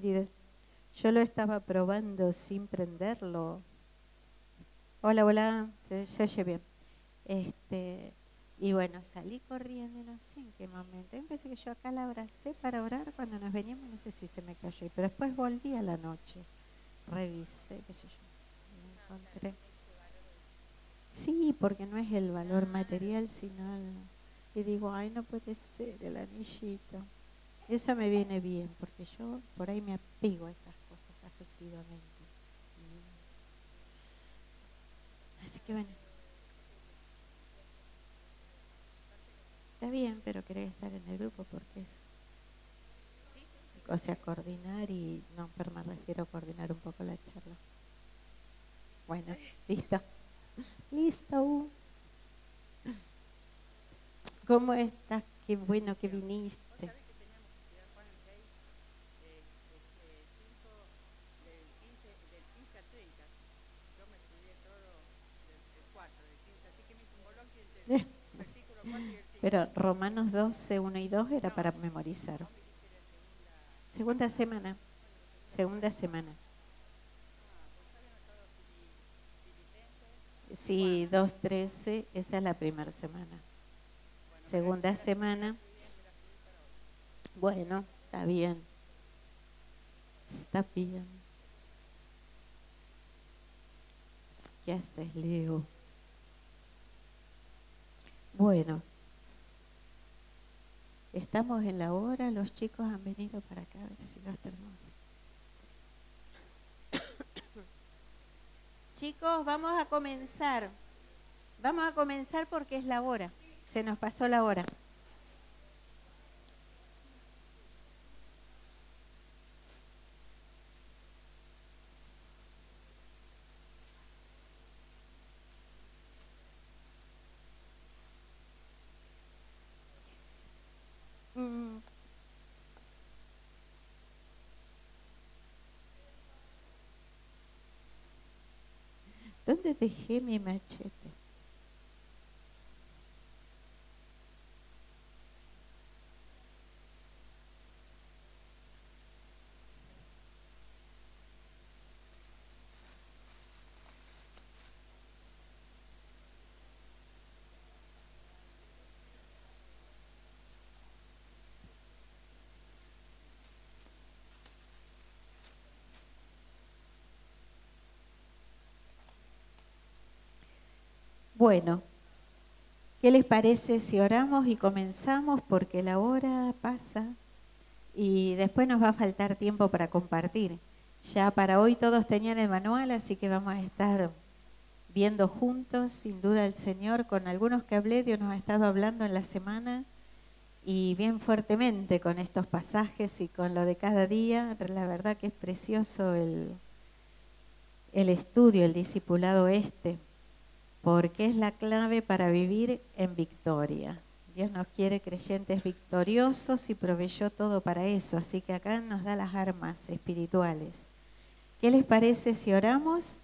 prendido. Yo lo estaba probando sin prenderlo. Hola, hola, se oye bien. Y bueno, salí corriendo y no sé en qué momento. Empecé que yo acá la abracé para orar cuando nos veníamos, no sé si se me cayó. Pero después volví a la noche, revisé, qué sé yo, me encontré. Sí, porque no es el valor material, sino y digo, ay, no puede ser el anillito. Eso me viene bien, porque yo por ahí me apego a esas cosas afectivamente. Así que bueno, está bien, pero quería estar en el grupo porque es, o sea, coordinar y, no, pero me refiero a coordinar un poco la charla. Bueno, listo. Listo. ¿Cómo estás? Qué bueno que viniste. Pero Romanos 12, 1 y 2 era para memorizar. Segunda semana. Segunda semana. Sí, 2:13, esa es la primera semana. Segunda semana. Bueno, está bien. Está bien. ¿Qué haces, Leo? Bueno, estamos en la hora, los chicos han venido para acá a ver si los tenemos. Chicos, vamos a comenzar. Vamos a comenzar porque es la hora. Se nos pasó la hora. Mm. ¿Dónde dejé mi machete? Bueno, ¿qué les parece si oramos y comenzamos? Porque la hora pasa y después nos va a faltar tiempo para compartir. Ya para hoy todos tenían el manual, así que vamos a estar viendo juntos, sin duda el Señor, con algunos que hablé, Dios nos ha estado hablando en la semana y bien fuertemente con estos pasajes y con lo de cada día. La verdad que es precioso el estudio, el discipulado porque es la clave para vivir en victoria. Dios nos quiere creyentes victoriosos y proveyó todo para eso, así que acá nos da las armas espirituales. ¿Qué les parece si oramos?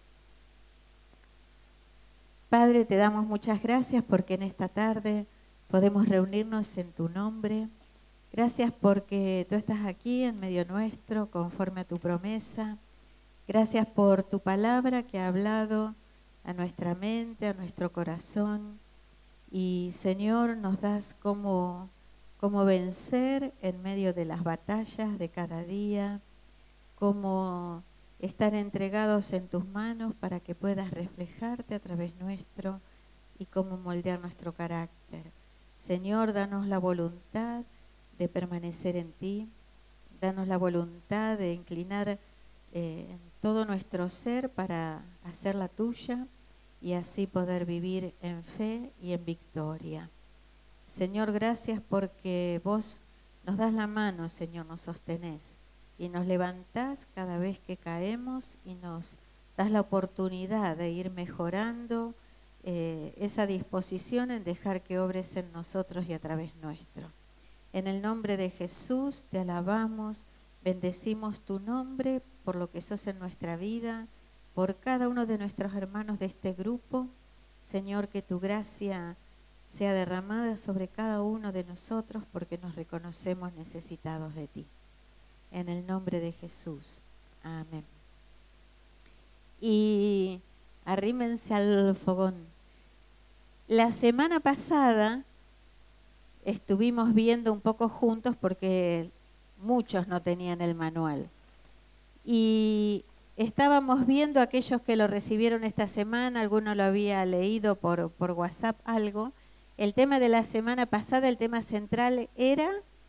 Padre, te damos muchas gracias porque en esta tarde podemos reunirnos en tu nombre. Gracias porque tú estás aquí en medio nuestro conforme a tu promesa. Gracias por tu palabra que ha hablado a nuestra mente, a nuestro corazón. Y Señor, nos das cómo vencer en medio de las batallas de cada día, cómo estar entregados en tus manos para que puedas reflejarte a través nuestro y cómo moldear nuestro carácter. Señor, danos la voluntad de permanecer en ti, danos la voluntad de inclinar todo nuestro ser para hacer la tuya y así poder vivir en fe y en victoria. Señor, gracias porque vos nos das la mano, Señor, nos sostenés y nos levantás cada vez que caemos y nos das la oportunidad de ir mejorando esa disposición en dejar que obres en nosotros y a través nuestro. En el nombre de Jesús te alabamos, bendecimos tu nombre por lo que sos en nuestra vida, por cada uno de nuestros hermanos de este grupo. Señor, que tu gracia sea derramada sobre cada uno de nosotros porque nos reconocemos necesitados de ti. en el nombre de Jesús. Amén. Y arrímense al fogón. La semana pasada estuvimos viendo un poco juntos porque muchos no tenían el manual. Y estábamos viendo aquellos que lo recibieron esta semana, alguno lo había leído por WhatsApp algo. El tema de la semana pasada, el tema central era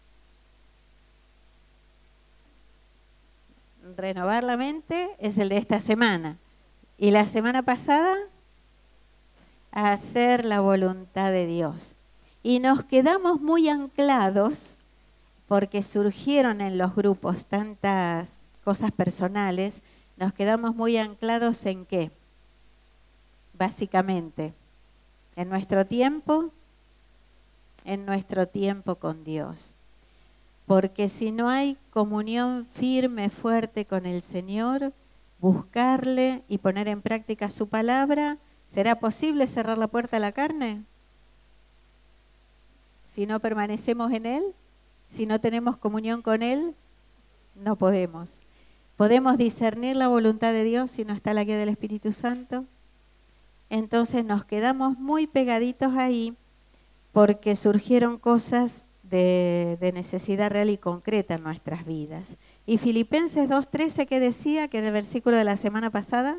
renovar la mente, es el de esta semana. Y la semana pasada, hacer la voluntad de Dios. Y nos quedamos muy anclados porque surgieron en los grupos tantas cosas personales, nos quedamos muy anclados en ¿qué? Básicamente, en nuestro tiempo con Dios. Porque si no hay comunión firme, fuerte con el Señor, buscarle y poner en práctica su palabra, ¿será posible cerrar la puerta a la carne? Si no permanecemos en Él, si no tenemos comunión con Él, no podemos. ¿Podemos discernir la voluntad de Dios si no está la guía del Espíritu Santo? Entonces nos quedamos muy pegaditos ahí porque surgieron cosas de necesidad real y concreta en nuestras vidas. Y Filipenses 2:13, ¿qué decía? Que era el versículo de la semana pasada.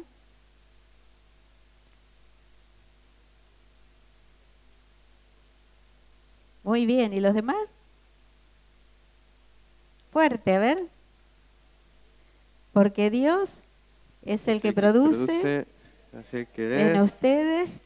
Muy bien, ¿y los demás? Fuerte, a ver. Porque Dios es el que produce en ustedes.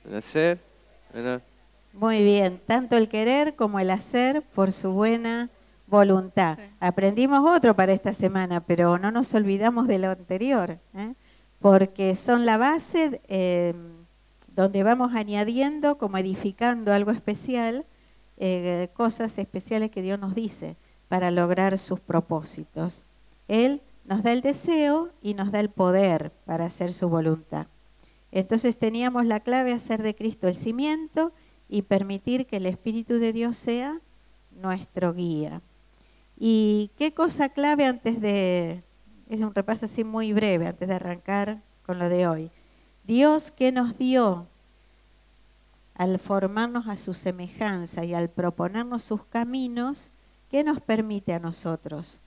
Muy bien, tanto el querer como el hacer por su buena voluntad. Sí. Aprendimos otro para esta semana, pero no nos olvidamos de lo anterior, porque son la base donde vamos añadiendo, como edificando algo especial, cosas especiales que Dios nos dice para lograr sus propósitos. Él nos da el deseo y nos da el poder para hacer su voluntad. Entonces teníamos la clave, hacer de Cristo el cimiento y permitir que el Espíritu de Dios sea nuestro guía. ¿Y qué cosa clave es un repaso así muy breve antes de arrancar con lo de hoy? Dios, ¿qué nos dio al formarnos a su semejanza y al proponernos sus caminos? ¿Qué nos permite a nosotros?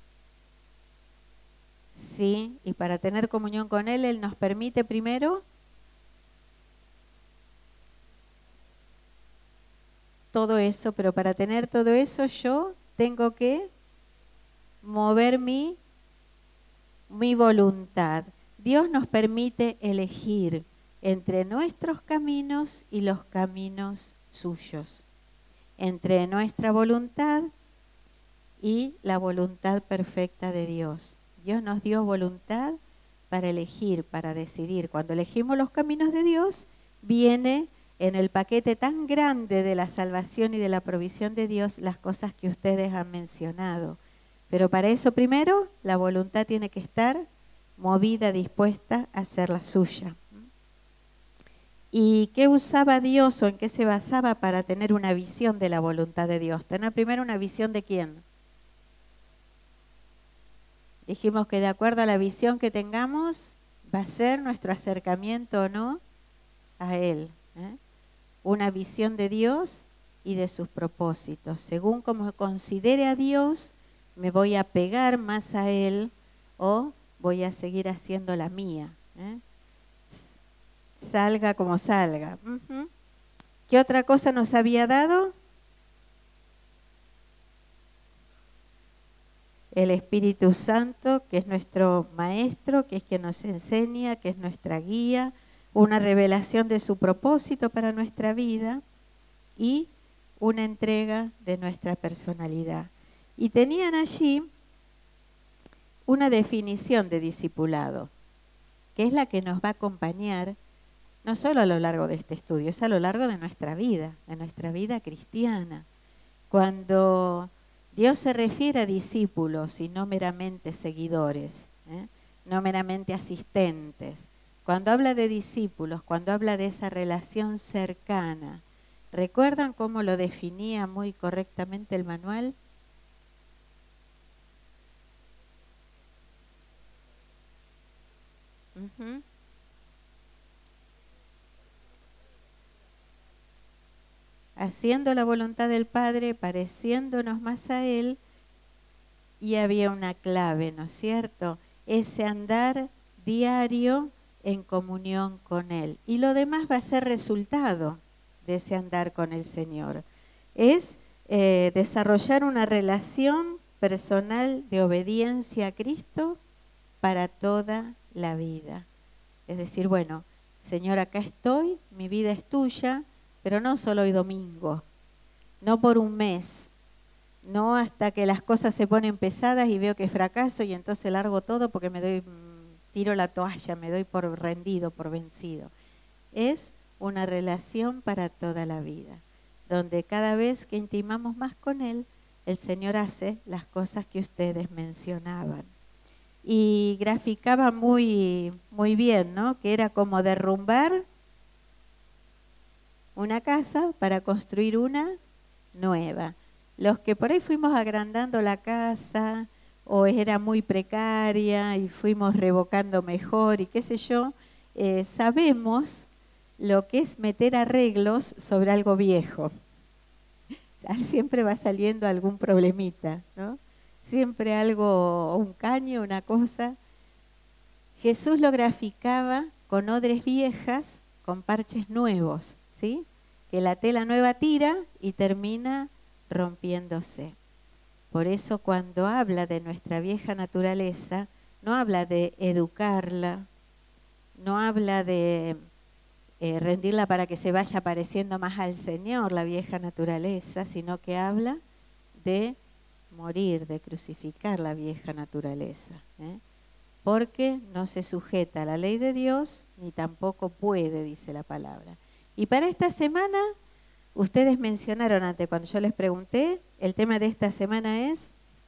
Sí, y para tener comunión con Él, Él nos permite primero todo eso, pero para tener todo eso yo tengo que mover mi voluntad. Dios nos permite elegir entre nuestros caminos y los caminos suyos, entre nuestra voluntad y la voluntad perfecta de Dios. Dios nos dio voluntad para elegir, para decidir. Cuando elegimos los caminos de Dios, viene en el paquete tan grande de la salvación y de la provisión de Dios las cosas que ustedes han mencionado. Pero para eso primero la voluntad tiene que estar movida, dispuesta a hacer la suya. ¿Y qué usaba Dios o en qué se basaba para tener una visión de la voluntad de Dios? Tener primero una visión de ¿quién? Dijimos que de acuerdo a la visión que tengamos va a ser nuestro acercamiento o no a Él. Una visión de Dios y de sus propósitos. Según como considere a Dios, me voy a pegar más a Él o voy a seguir haciendo la mía. Salga como salga. ¿Qué otra cosa nos había dado? El Espíritu Santo, que es nuestro maestro, que es quien nos enseña, que es nuestra guía, una revelación de su propósito para nuestra vida y una entrega de nuestra personalidad. Y tenían allí una definición de discipulado, que es la que nos va a acompañar no solo a lo largo de este estudio, es a lo largo de nuestra vida cristiana. Cuando Dios se refiere a discípulos y no meramente seguidores, no meramente asistentes. Cuando habla de discípulos, cuando habla de esa relación cercana, ¿recuerdan cómo lo definía muy correctamente el manual? haciendo la voluntad del Padre, pareciéndonos más a Él, y había una clave, ¿no es cierto? Ese andar diario en comunión con Él. Y lo demás va a ser resultado de ese andar con el Señor. Es desarrollar una relación personal de obediencia a Cristo para toda la vida. Es decir, bueno, Señor, acá estoy, mi vida es tuya, pero no solo hoy domingo, no por un mes, no hasta que las cosas se ponen pesadas y veo que fracaso y entonces largo todo porque tiro la toalla, me doy por rendido, por vencido. Es una relación para toda la vida, donde cada vez que intimamos más con Él, el Señor hace las cosas que ustedes mencionaban. Y graficaba muy bien, ¿no? Que era como derrumbar una casa para construir una nueva. Los que por ahí fuimos agrandando la casa o era muy precaria y fuimos revocando mejor y qué sé yo, sabemos lo que es meter arreglos sobre algo viejo. Siempre va saliendo algún problemita, ¿no? Siempre algo, un caño, una cosa. Jesús lo graficaba con odres viejas, con parches nuevos, ¿sí? Que la tela nueva tira y termina rompiéndose. Por eso cuando habla de nuestra vieja naturaleza, no habla de educarla, no habla de rendirla para que se vaya pareciendo más al Señor, la vieja naturaleza, sino que habla de morir, de crucificar la vieja naturaleza, porque no se sujeta a la ley de Dios, ni tampoco puede, dice la palabra. Y para esta semana, ustedes mencionaron antes, cuando yo les pregunté, el tema de esta semana es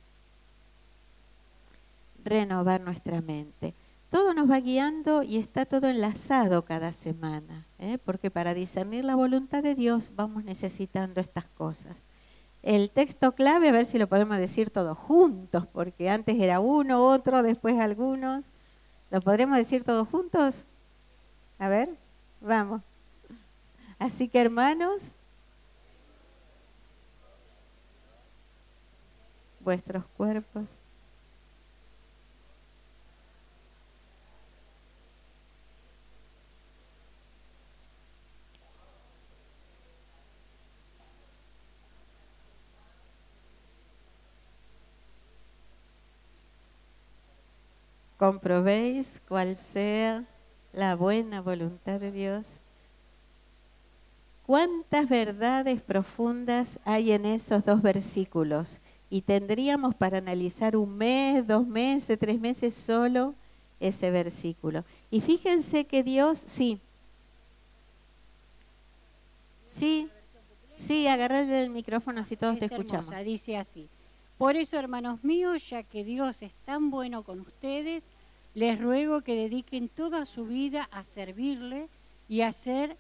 renovar nuestra mente. Todo nos va guiando y está todo enlazado cada semana, porque para discernir la voluntad de Dios vamos necesitando estas cosas. El texto clave, a ver si lo podemos decir todos juntos, porque antes era uno, otro, después algunos. ¿Lo podremos decir todos juntos? A ver, vamos. Así que hermanos, vuestros cuerpos. Comprobéis cuál sea la buena voluntad de Dios. ¿Cuántas verdades profundas hay en esos dos versículos? Y tendríamos para analizar 1 mes, 2 meses, 3 meses solo ese versículo. Y fíjense que Dios, sí, agarrarle el micrófono así todos te escuchamos. Hermosa, dice así. Por eso, hermanos míos, ya que Dios es tan bueno con ustedes, les ruego que dediquen toda su vida a servirle y a hacer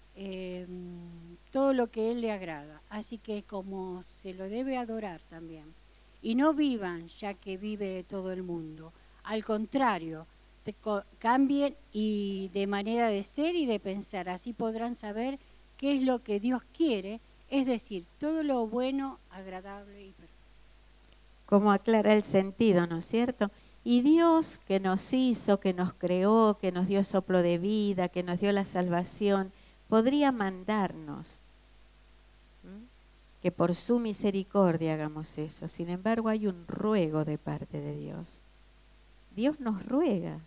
todo lo que Él le agrada. Así que como se lo debe adorar también. Y no vivan ya que vive todo el mundo. Al contrario, cambien y de manera de ser y de pensar. Así podrán saber qué es lo que Dios quiere, es decir, todo lo bueno, agradable y perfecto. Como aclara el sentido, ¿no es cierto? Y Dios que nos hizo, que nos creó, que nos dio soplo de vida, que nos dio la salvación, podría mandarnos que por su misericordia hagamos eso. Sin embargo, hay un ruego de parte de Dios. Dios nos ruega.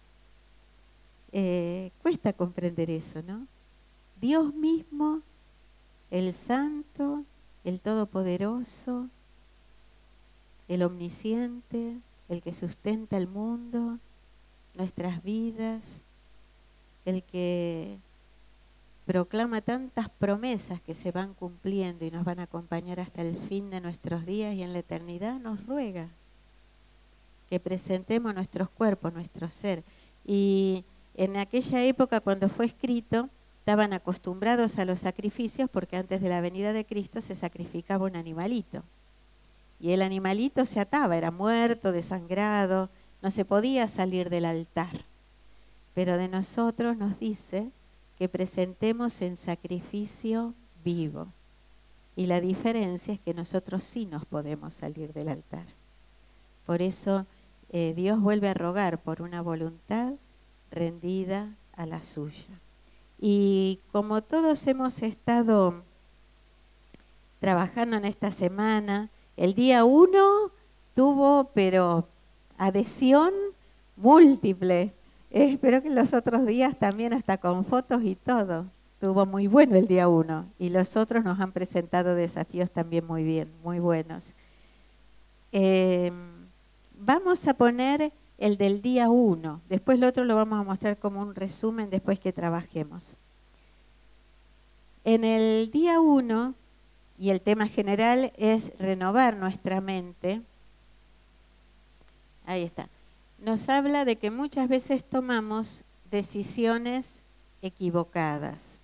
Cuesta comprender eso, ¿no? Dios mismo, el Santo, el Todopoderoso, el Omnisciente, el que sustenta el mundo, nuestras vidas, el que proclama tantas promesas que se van cumpliendo y nos van a acompañar hasta el fin de nuestros días y en la eternidad, nos ruega que presentemos nuestros cuerpos, nuestro ser. Y en aquella época, cuando fue escrito, estaban acostumbrados a los sacrificios porque antes de la venida de Cristo se sacrificaba un animalito. Y el animalito se ataba, era muerto, desangrado, no se podía salir del altar. Pero de nosotros nos dice que presentemos en sacrificio vivo. Y la diferencia es que nosotros sí nos podemos salir del altar. Por eso Dios vuelve a rogar por una voluntad rendida a la suya. Y como todos hemos estado trabajando en esta semana, el día 1 tuvo, pero adhesión múltiple. Espero que los otros días también, hasta con fotos y todo. Estuvo muy bueno el día 1 y los otros nos han presentado desafíos también muy bien, muy buenos. Vamos a poner el del día 1, después lo otro lo vamos a mostrar como un resumen después que trabajemos. En el día 1, y el tema general es renovar nuestra mente, ahí está, nos habla de que muchas veces tomamos decisiones equivocadas,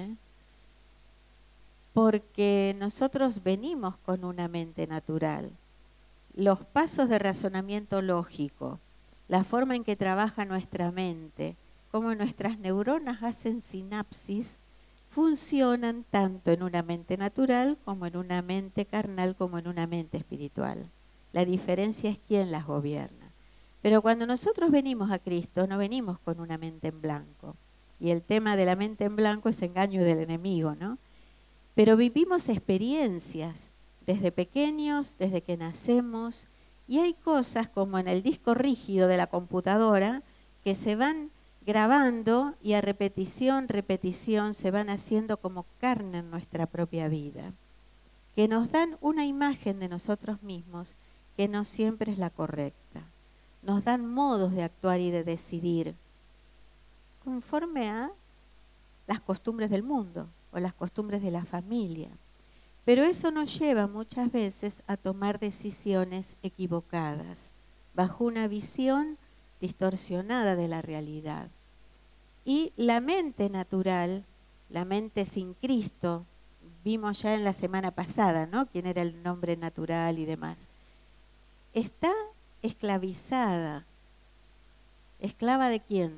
porque nosotros venimos con una mente natural. Los pasos de razonamiento lógico, la forma en que trabaja nuestra mente, cómo nuestras neuronas hacen sinapsis, funcionan tanto en una mente natural como en una mente carnal como en una mente espiritual. La diferencia es quién las gobierna. Pero cuando nosotros venimos a Cristo, no venimos con una mente en blanco. Y el tema de la mente en blanco es engaño del enemigo, ¿no? Pero vivimos experiencias desde pequeños, desde que nacemos, y hay cosas como en el disco rígido de la computadora que se van grabando y a repetición se van haciendo como carne en nuestra propia vida, que nos dan una imagen de nosotros mismos que no siempre es la correcta. Nos dan modos de actuar y de decidir conforme a las costumbres del mundo o las costumbres de la familia. Pero eso nos lleva muchas veces a tomar decisiones equivocadas, bajo una visión distorsionada de la realidad. Y la mente natural, la mente sin Cristo, vimos ya en la semana pasada, ¿no? Quién era el nombre natural y demás. Está esclavizada. ¿Esclava de quién?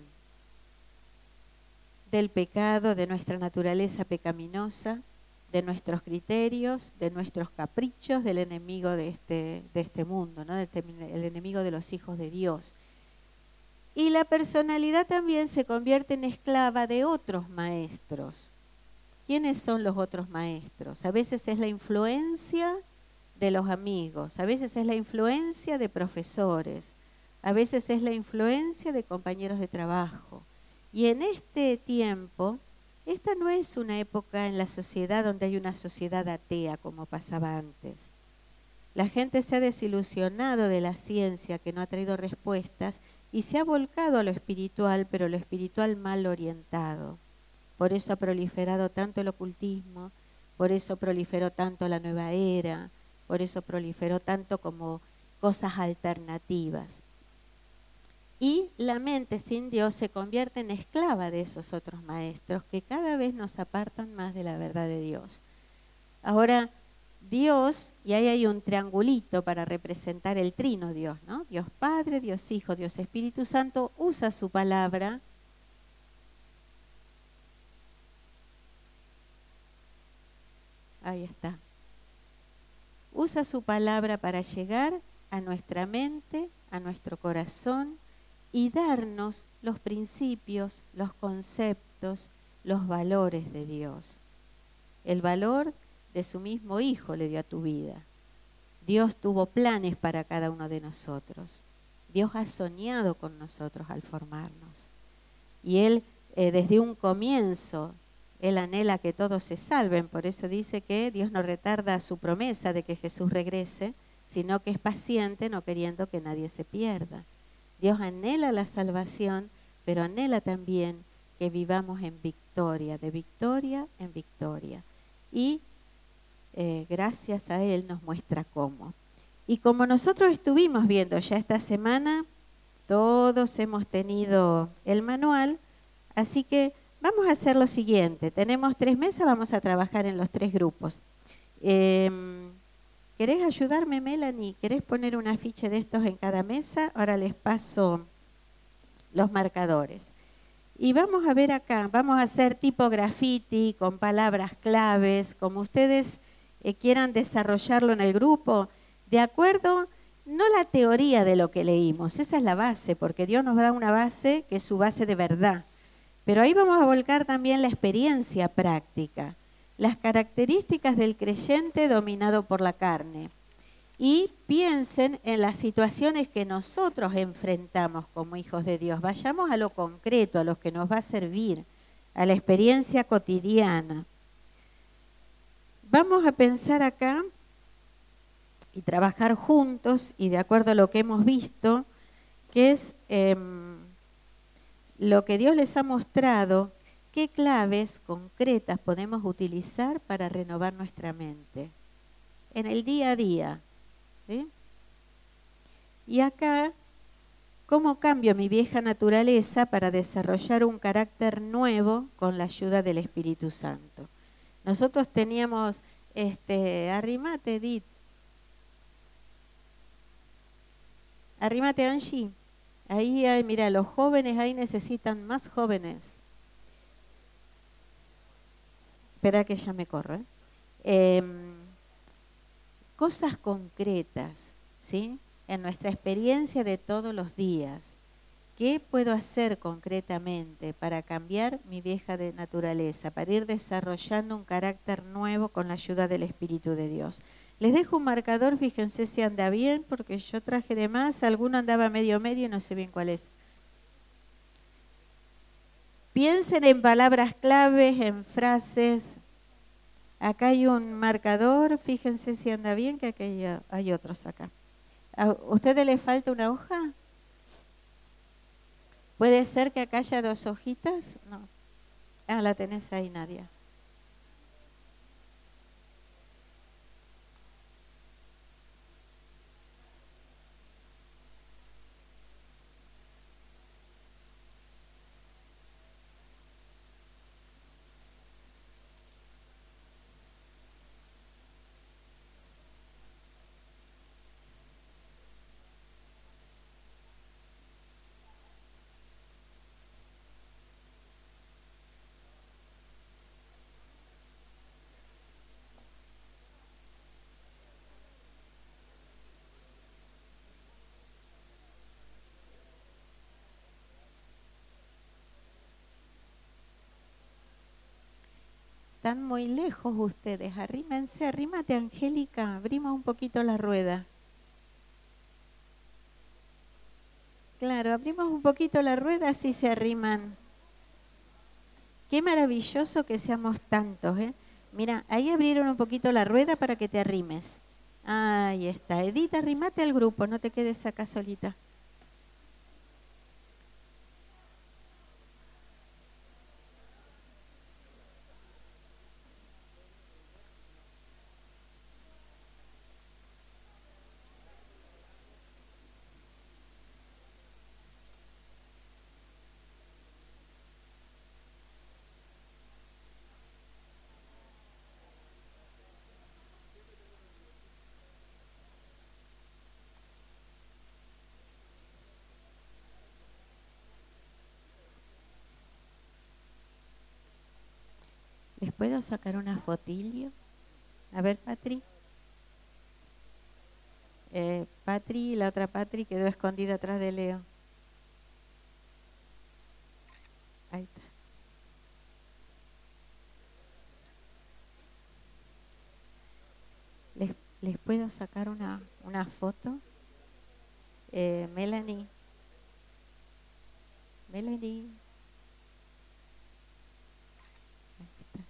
Del pecado, de nuestra naturaleza pecaminosa, de nuestros criterios, de nuestros caprichos, del enemigo de este mundo, ¿no? El enemigo de los hijos de Dios. Y la personalidad también se convierte en esclava de otros maestros. ¿Quiénes son los otros maestros? A veces es la influencia de los amigos, a veces es la influencia de profesores, a veces es la influencia de compañeros de trabajo. Y en este tiempo, esta no es una época en la sociedad donde hay una sociedad atea como pasaba antes. La gente se ha desilusionado de la ciencia que no ha traído respuestas y se ha volcado a lo espiritual, pero lo espiritual mal orientado. Por eso ha proliferado tanto el ocultismo, por eso proliferó tanto la nueva era, por eso proliferó tanto como cosas alternativas. Y la mente sin Dios se convierte en esclava de esos otros maestros que cada vez nos apartan más de la verdad de Dios. Ahora, Dios, y ahí hay un triangulito para representar el trino Dios, ¿no? Dios Padre, Dios Hijo, Dios Espíritu Santo, usa su palabra. Ahí está. Usa su palabra para llegar a nuestra mente, a nuestro corazón y darnos los principios, los conceptos, los valores de Dios. El valor de su mismo Hijo le dio a tu vida. Dios tuvo planes para cada uno de nosotros. Dios ha soñado con nosotros al formarnos. Y Él, desde un comienzo, Él anhela que todos se salven. Por eso dice que Dios no retarda su promesa de que Jesús regrese, sino que es paciente, no queriendo que nadie se pierda. Dios anhela la salvación, pero anhela también que vivamos en victoria, de victoria en victoria. Y gracias a Él nos muestra cómo. Y como nosotros estuvimos viendo ya esta semana, todos hemos tenido el manual, así que vamos a hacer lo siguiente. Tenemos 3 mesas, vamos a trabajar en los 3 grupos. ¿Querés ayudarme, Melanie? ¿Querés poner un afiche de estos en cada mesa? Ahora les paso los marcadores. Y vamos a ver acá, vamos a hacer tipo graffiti con palabras claves, como ustedes quieran desarrollarlo en el grupo, de acuerdo, no la teoría de lo que leímos, esa es la base, porque Dios nos da una base que es su base de verdad. Pero ahí vamos a volcar también la experiencia práctica, las características del creyente dominado por la carne. Y piensen en las situaciones que nosotros enfrentamos como hijos de Dios. Vayamos a lo concreto, a lo que nos va a servir, a la experiencia cotidiana. Vamos a pensar acá y trabajar juntos y de acuerdo a lo que hemos visto, que es lo que Dios les ha mostrado, qué claves concretas podemos utilizar para renovar nuestra mente en el día a día. ¿Sí? Y acá, ¿cómo cambio mi vieja naturaleza para desarrollar un carácter nuevo con la ayuda del Espíritu Santo? Nosotros teníamos, arrimate Edith, arrímate Angie. Ahí hay, mira, los jóvenes ahí necesitan más jóvenes. Espera que ya me corro. Cosas concretas, ¿sí? En nuestra experiencia de todos los días. ¿Qué puedo hacer concretamente para cambiar mi vieja naturaleza, para ir desarrollando un carácter nuevo con la ayuda del Espíritu de Dios? Les dejo un marcador, fíjense si anda bien, porque yo traje de más, alguno andaba medio y no sé bien cuál es. Piensen en palabras claves, en frases. Acá hay un marcador, fíjense si anda bien, que aquí hay otros acá. ¿A ustedes les falta una hoja? ¿Puede ser que acá haya 2 hojitas? No. Ah, la tenés ahí, Nadia. Están muy lejos ustedes, arrímense, arrímate Angélica, abrimos un poquito la rueda. Claro, abrimos un poquito la rueda, así se arriman. Qué maravilloso que seamos tantos, ¿eh? Mira, ahí abrieron un poquito la rueda para que te arrimes. Ahí está, Edith, arrímate al grupo, no te quedes acá solita. ¿Les puedo sacar una fotillo? A ver, Patri. Patri, la otra Patri quedó escondida atrás de Leo. Ahí está. ¿Les puedo sacar una foto? Melanie. Melanie. Ahí está.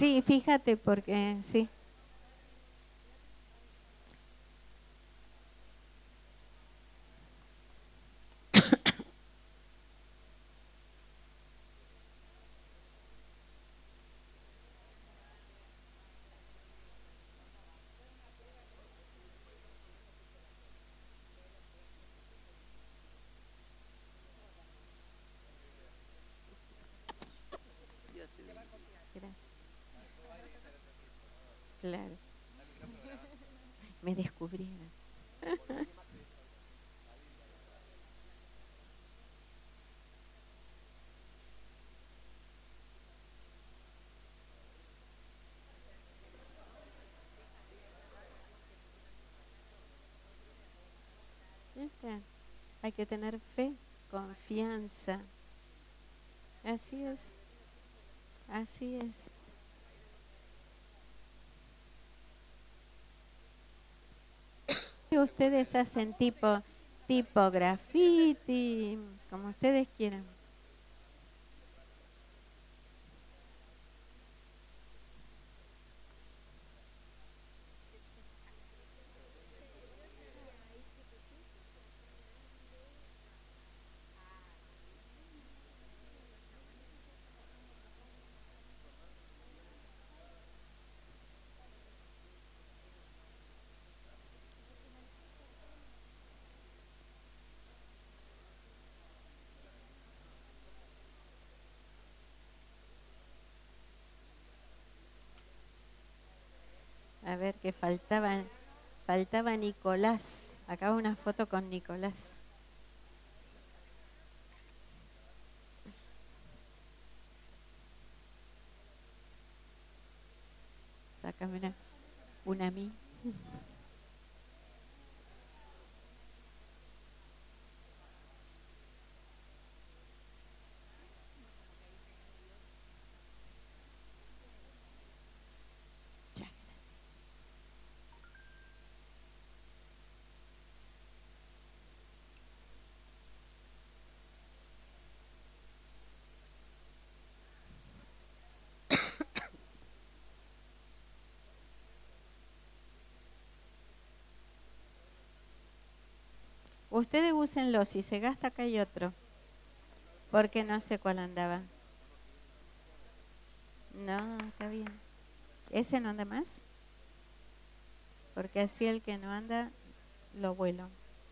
Sí, fíjate porque sí. Gracias. Claro, me descubrieron. ¿Viste? Hay que tener fe, confianza. Así es, así es. Ustedes hacen tipo graffiti, como ustedes quieran. A ver, que faltaba Nicolás. Acá una foto con Nicolás. Sácame una a mí. Ya, gracias. Ustedes úsenlo, si se gasta acá hay otro, porque no sé cuál andaba. No, está bien. ¿Ese no anda más? Porque así el que no anda, lo vuelo.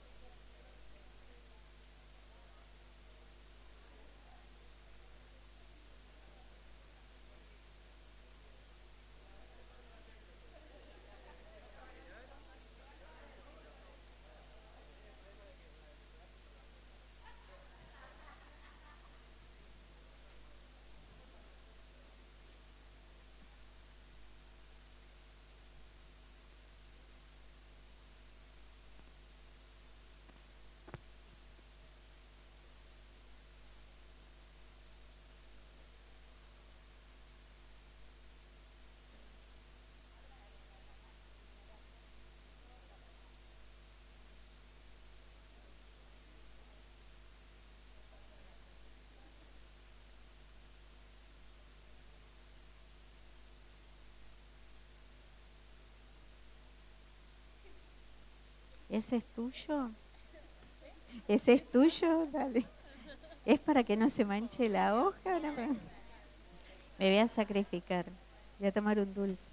¿Ese es tuyo? ¿Ese es tuyo? Dale. ¿Es para que no se manche la hoja? No me voy a sacrificar. Voy a tomar un dulce.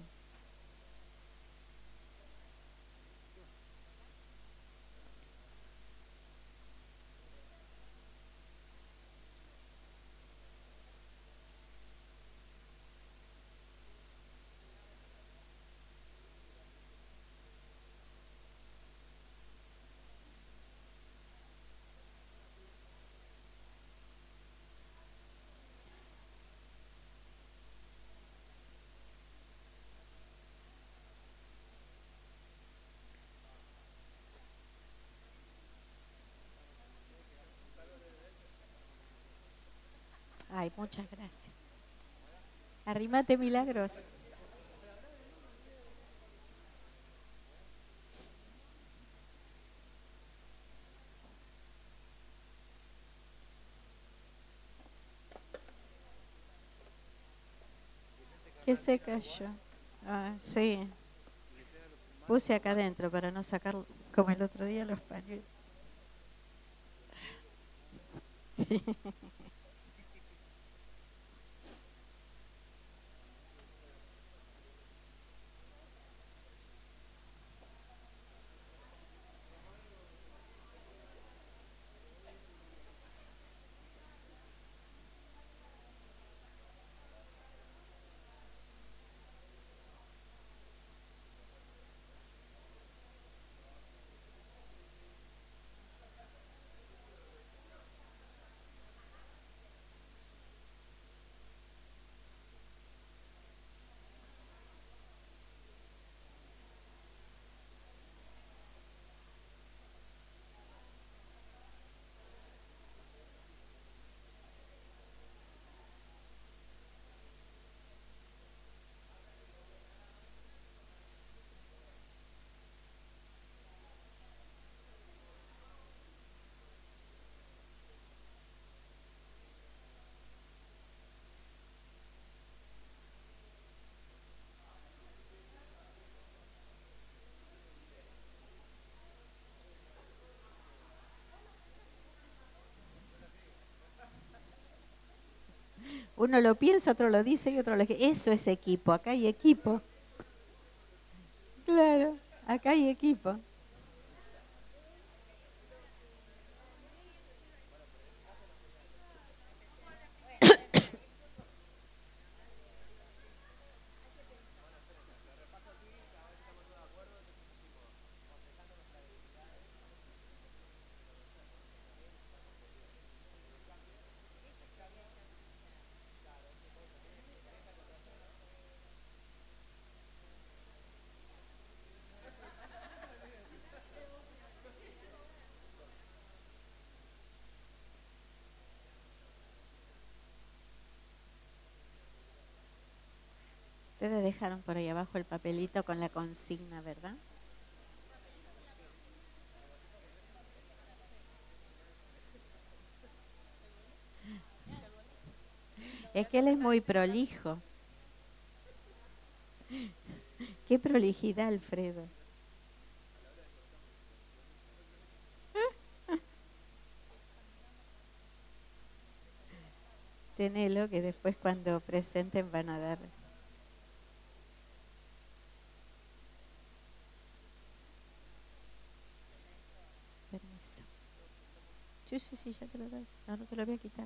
Ay, muchas gracias. Arrímate, Milagros. que se cayó. Ah, sí. Puse acá adentro para no sacar como el otro día los pañuelos. Uno lo piensa, otro lo dice y otro lo dice. Eso es equipo, acá hay equipo. Claro, acá hay equipo. Ustedes dejaron por ahí abajo el papelito con la consigna, ¿verdad? Es que él es muy prolijo. Qué prolijidad, Alfredo. Tenelo, que después cuando presenten van a dar. Permiso. Sí, ya te lo doy. No, no te lo voy a quitar.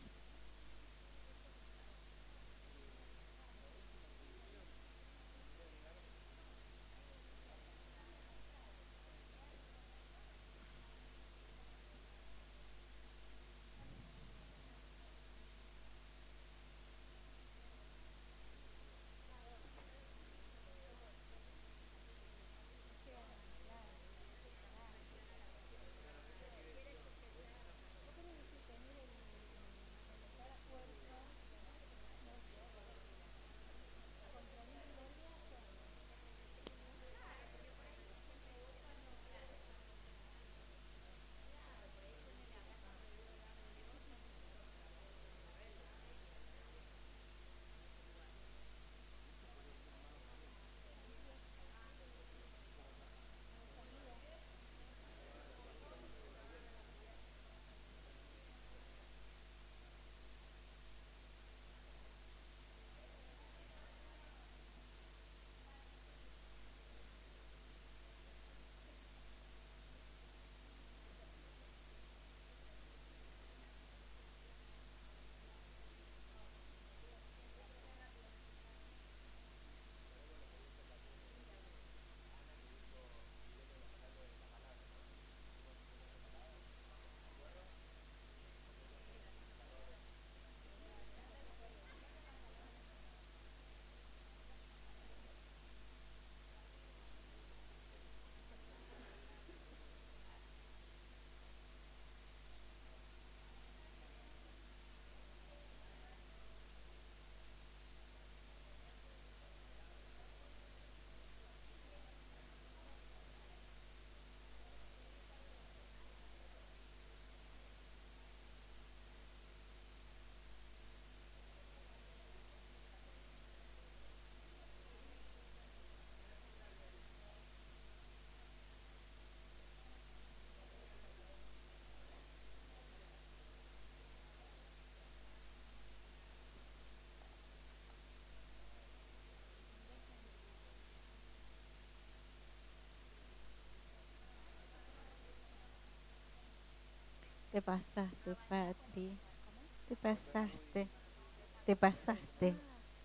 Te pasaste, Patri. Te pasaste. Te pasaste.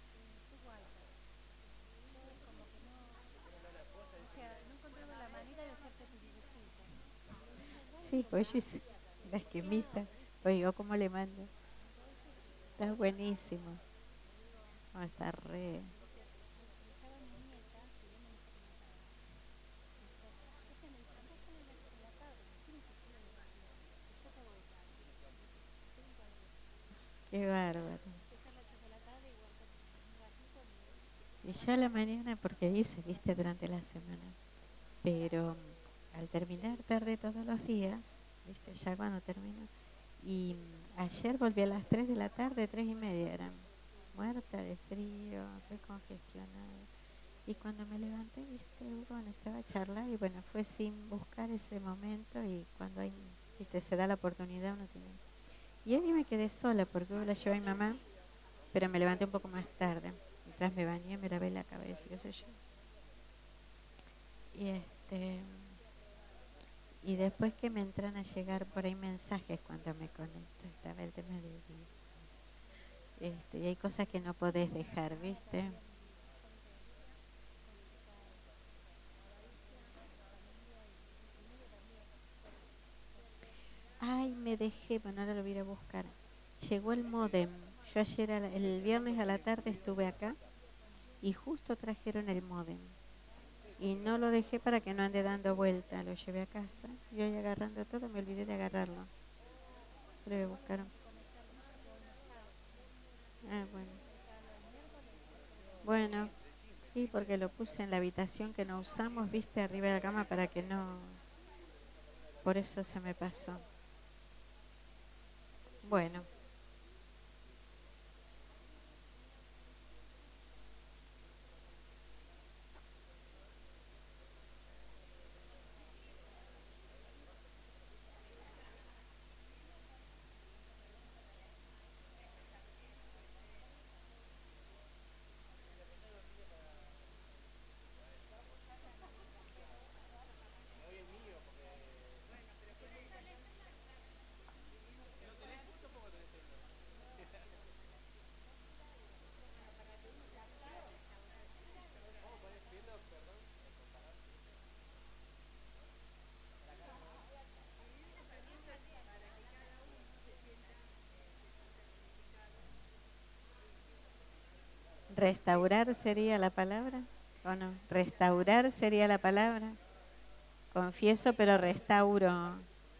Sí, pues yo hice la esquemita. Oigo, ¿cómo le mando? Está buenísimo. No, está re. Qué bárbaro. Y yo a la mañana, porque hice, viste, durante la semana. Pero al terminar tarde todos los días, viste, ya cuando termino. Y ayer volví a las 3 de la tarde, 3:30 eran. Muerta de frío, recongestionada. Y cuando me levanté, viste, Hugo, necesitaba charlar y bueno, fue sin buscar ese momento y cuando hay, viste, se da la oportunidad uno tiene. Y hoy me quedé sola porque luego la llevé a mi mamá, pero me levanté un poco más tarde. Mientras me bañé, me lavé la cabeza, qué sé yo. Y y después que me entran a llegar por ahí mensajes cuando me conecto, estaba el tema de y hay cosas que no podés dejar, ¿viste? Ay, me dejé, bueno, ahora lo voy a ir a buscar. Llegó el módem. Yo ayer, el viernes a la tarde estuve acá y justo trajeron el módem. Y no lo dejé para que no ande dando vuelta. Lo llevé a casa. Yo ahí agarrando todo, me olvidé de agarrarlo. Lo voy a buscar. Ah, bueno. Bueno, sí, porque lo puse en la habitación que no usamos, viste, arriba de la cama para que no... Por eso se me pasó. Bueno. ¿Restaurar sería la palabra? ¿O no? ¿Restaurar sería la palabra? Confieso, pero restauro.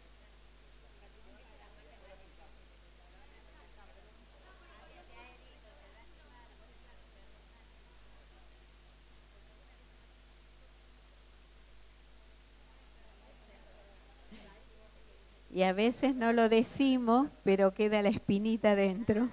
Y a veces no lo decimos, pero queda la espinita dentro.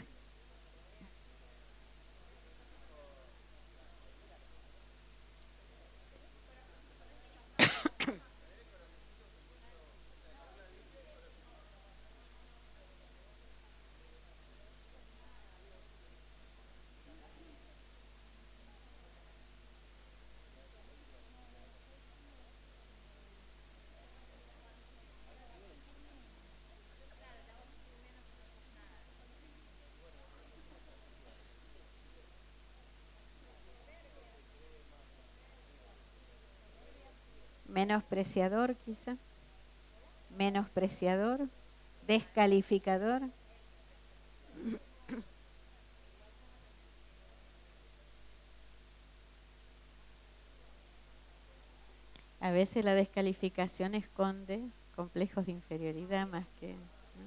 Menospreciador, quizá. Menospreciador. Descalificador. A veces la descalificación esconde complejos de inferioridad más que... ¿no?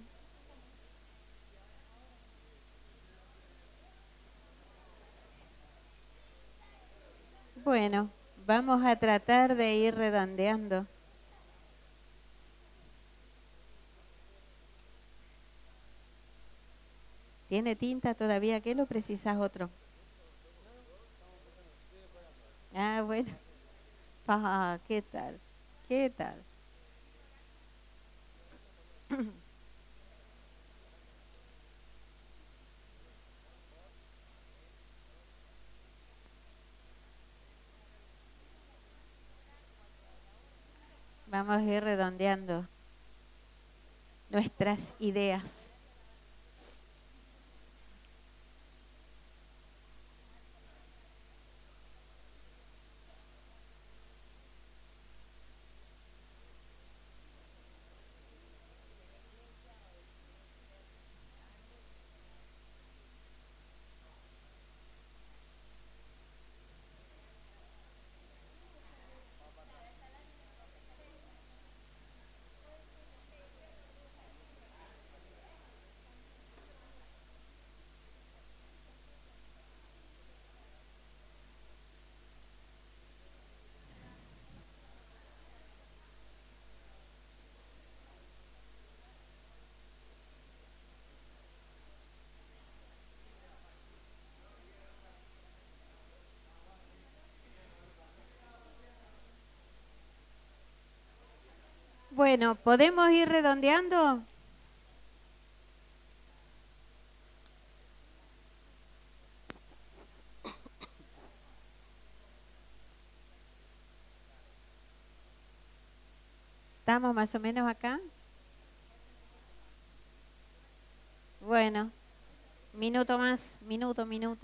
Bueno, vamos a tratar de ir redondeando. ¿Tiene tinta todavía? ¿Qué lo precisas otro? Ah, bueno. Ah, ¿qué tal? ¿Qué tal? Vamos a ir redondeando. nuestras ideas. Bueno, ¿podemos ir redondeando? ¿Estamos más o menos acá? Bueno, minuto más, minuto.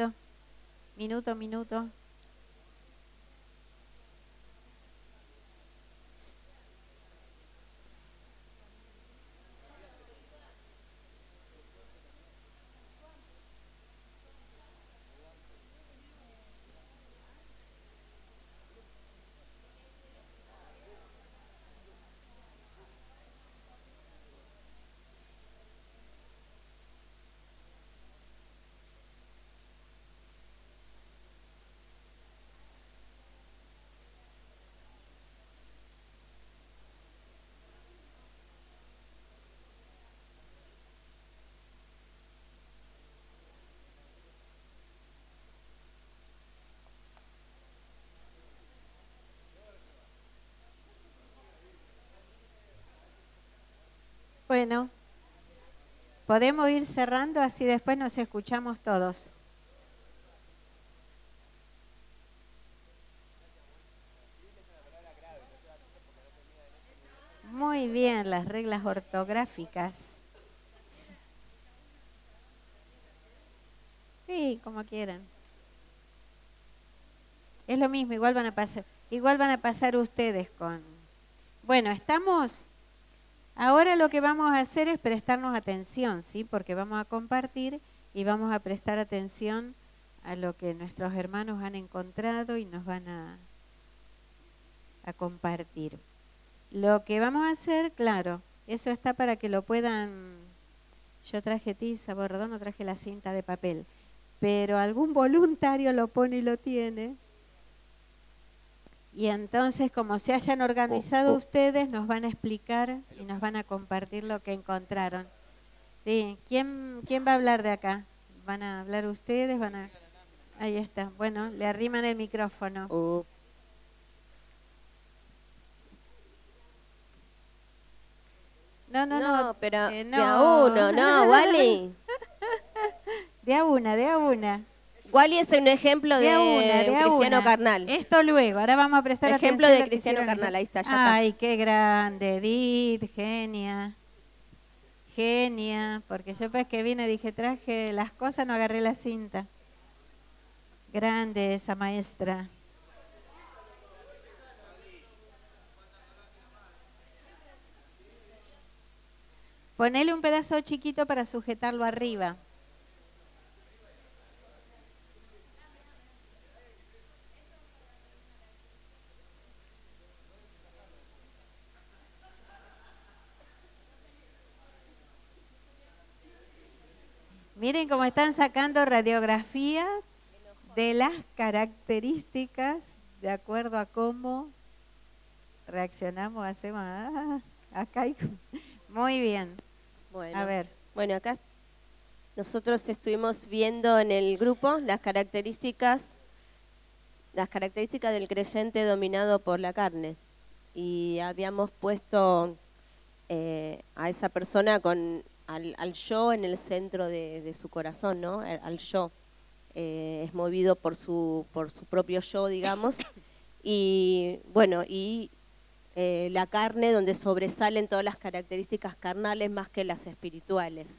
Bueno, podemos ir cerrando, así después nos escuchamos todos. Muy bien, las reglas ortográficas. Sí, como quieran. Es lo mismo, igual van a pasar ustedes con... Bueno, estamos... Ahora lo que vamos a hacer es prestarnos atención, ¿sí? Porque vamos a compartir y vamos a prestar atención a lo que nuestros hermanos han encontrado y nos van a compartir. Lo que vamos a hacer, claro, eso está para que lo puedan... Yo traje tiza, borrador, no traje la cinta de papel, pero algún voluntario lo pone y lo tiene. Y entonces, como se hayan organizado ustedes, nos van a explicar y nos van a compartir lo que encontraron. Sí, ¿quién va a hablar de acá? ¿Van a hablar ustedes? Ahí está. Bueno, le arriman el micrófono. No, pero no. de a uno, ¿no, Wally? De a una. Wally es un ejemplo de cristiano carnal. Esto luego, ahora vamos a prestar ejemplo atención. de cristiano carnal, ahí está, ya Ay, qué grande, Edith, genia, porque yo pues que vine dije, traje las cosas, no agarré la cinta. Grande esa maestra. Ponele un pedazo chiquito para sujetarlo arriba. Miren cómo están sacando radiografía de las características de acuerdo a cómo reaccionamos, hacemos. Acá hay... Muy bien. Bueno, a ver. Bueno, acá nosotros estuvimos viendo en el grupo las características del creyente dominado por la carne. Y habíamos puesto a esa persona al yo en el centro de su corazón, ¿no? Al yo. Es movido por su propio yo, digamos. Y bueno, y la carne, donde sobresalen todas las características carnales más que las espirituales.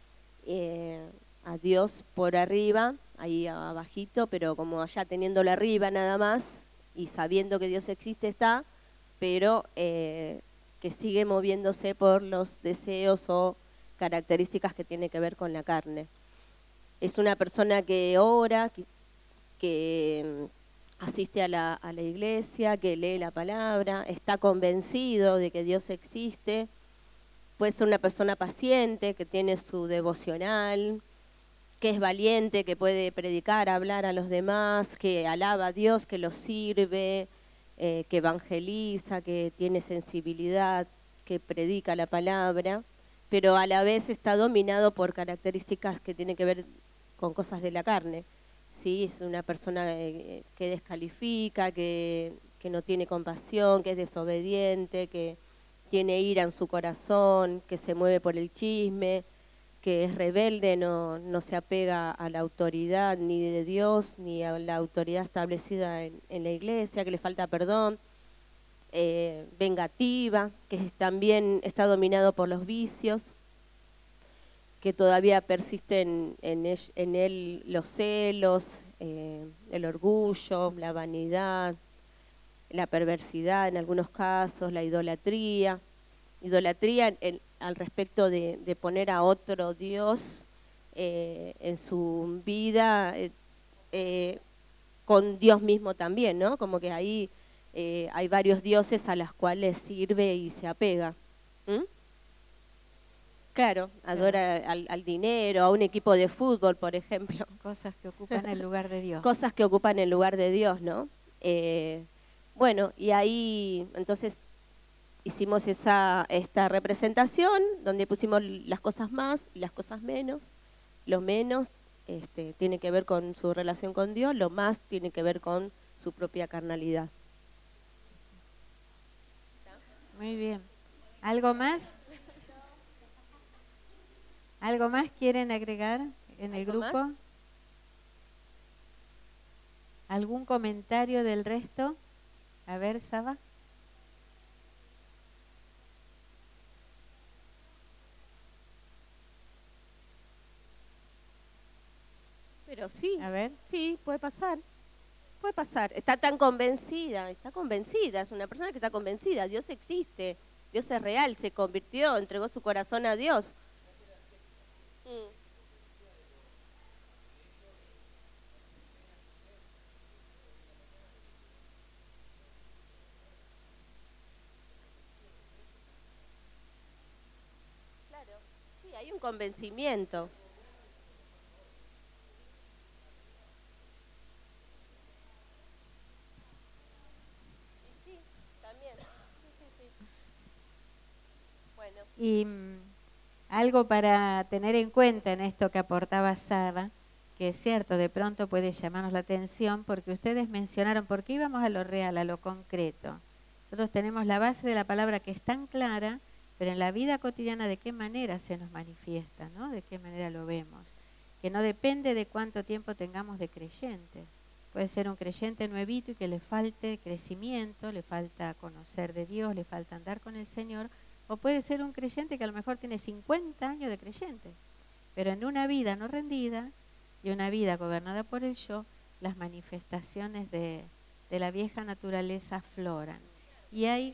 A Dios por arriba, ahí abajito, pero como allá teniéndolo arriba nada más y sabiendo que Dios existe está, pero que sigue moviéndose por los deseos o características que tiene que ver con la carne. Es una persona que ora, que asiste a la iglesia, que lee la palabra, está convencido de que Dios existe. Puede ser una persona paciente, que tiene su devocional, que es valiente, que puede predicar, hablar a los demás, que alaba a Dios, que los sirve, que evangeliza, que tiene sensibilidad, que predica la palabra, pero a la vez está dominado por características que tienen que ver con cosas de la carne. ¿Sí? Es una persona que descalifica, que no tiene compasión, que es desobediente, que tiene ira en su corazón, que se mueve por el chisme, que es rebelde, no se apega a la autoridad ni de Dios, ni a la autoridad establecida en la iglesia, que le falta perdón, vengativa, que también está dominado por los vicios, que todavía persisten en él los celos, el orgullo, la vanidad, la perversidad en algunos casos, la idolatría. Idolatría al respecto de poner a otro Dios en su vida con Dios mismo también, ¿no? Como que ahí hay varios dioses a los cuales sirve y se apega. ¿Mm? Claro, adora al dinero, a un equipo de fútbol, por ejemplo. Cosas que ocupan el lugar de Dios. Cosas que ocupan el lugar de Dios, ¿no? Bueno, y ahí entonces hicimos esta representación donde pusimos las cosas más y las cosas menos. Lo menos tiene que ver con su relación con Dios, lo más tiene que ver con su propia carnalidad. Muy bien. ¿Algo más? ¿Algo más quieren agregar en el grupo? ¿Más? ¿Algún comentario del resto? A ver, Saba. Pero sí, A ver. sí, puede pasar. Puede pasar. Está convencida, es una persona que está convencida, Dios existe, Dios es real, se convirtió, entregó su corazón a Dios. Claro, sí, hay un convencimiento. Sí, también. Sí. Bueno. Y algo para tener en cuenta en esto que aportaba Saba, que es cierto, de pronto puede llamarnos la atención, porque ustedes mencionaron, ¿por qué íbamos a lo real, a lo concreto? Nosotros tenemos la base de la palabra que es tan clara, pero en la vida cotidiana, ¿de qué manera se nos manifiesta, ¿no? ¿De qué manera lo vemos? Que no depende de cuánto tiempo tengamos de creyente. Puede ser un creyente nuevito y que le falte crecimiento, le falta conocer de Dios, le falta andar con el Señor, o puede ser un creyente que a lo mejor tiene 50 años de creyente, pero en una vida no rendida y una vida gobernada por el yo, las manifestaciones de la vieja naturaleza afloran. Y hay...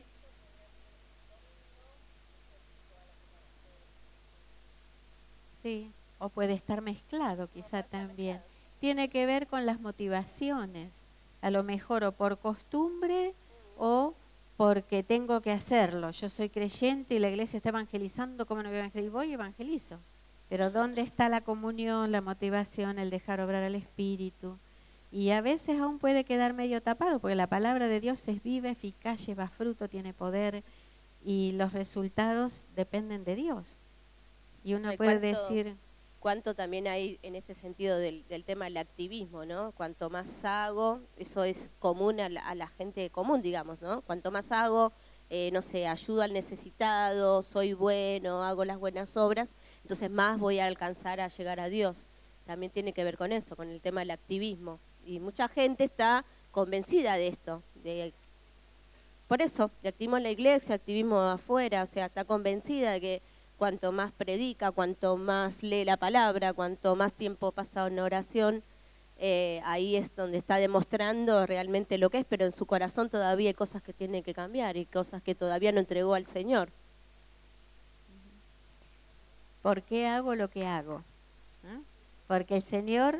Sí, o puede estar mezclado quizá también. Tiene que ver con las motivaciones, a lo mejor o por costumbre o porque tengo que hacerlo. Yo soy creyente y la iglesia está evangelizando, ¿cómo no voy a evangelizar? Voy y evangelizo. Pero ¿dónde está la comunión, la motivación, el dejar obrar al Espíritu? Y a veces aún puede quedar medio tapado, porque la palabra de Dios es viva, eficaz, lleva fruto, tiene poder, y los resultados dependen de Dios. Y uno puede decir... Cuánto también hay en este sentido del tema del activismo, ¿no? Cuanto más hago, eso es común a la gente común, digamos, ¿no? Cuanto más hago, no sé, ayudo al necesitado, soy bueno, hago las buenas obras, entonces más voy a alcanzar a llegar a Dios. También tiene que ver con eso, con el tema del activismo. Y mucha gente está convencida de esto, de por eso, de activismo en la iglesia, activismo afuera, o sea, está convencida de que cuanto más predica, cuanto más lee la palabra, cuanto más tiempo pasa en oración, ahí es donde está demostrando realmente lo que es, pero en su corazón todavía hay cosas que tiene que cambiar y cosas que todavía no entregó al Señor. ¿Por qué hago lo que hago? ¿No? Porque el Señor...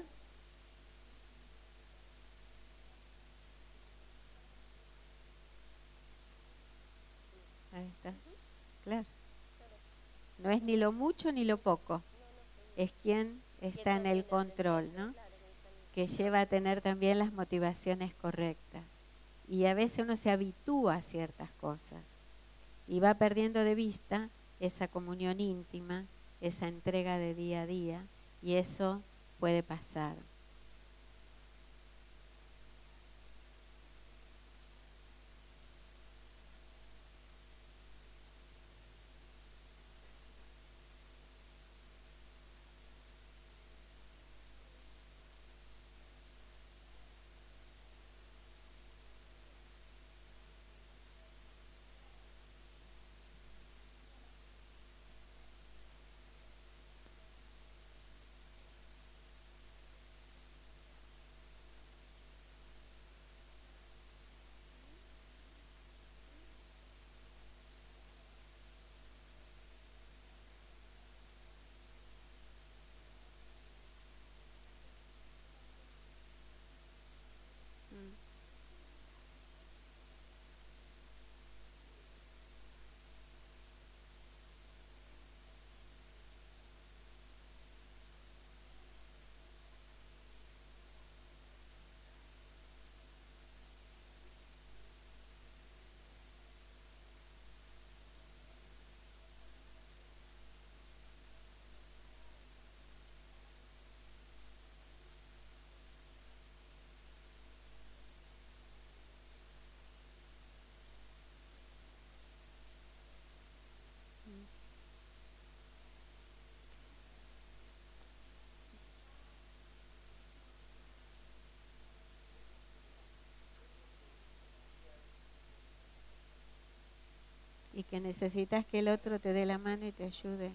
Ahí está, claro. No es ni lo mucho ni lo poco, es quien está en el control, ¿no? Que lleva a tener también las motivaciones correctas. Y a veces uno se habitúa a ciertas cosas y va perdiendo de vista esa comunión íntima, esa entrega de día a día, y eso puede pasar. Y que necesitas que el otro te dé la mano y te ayude.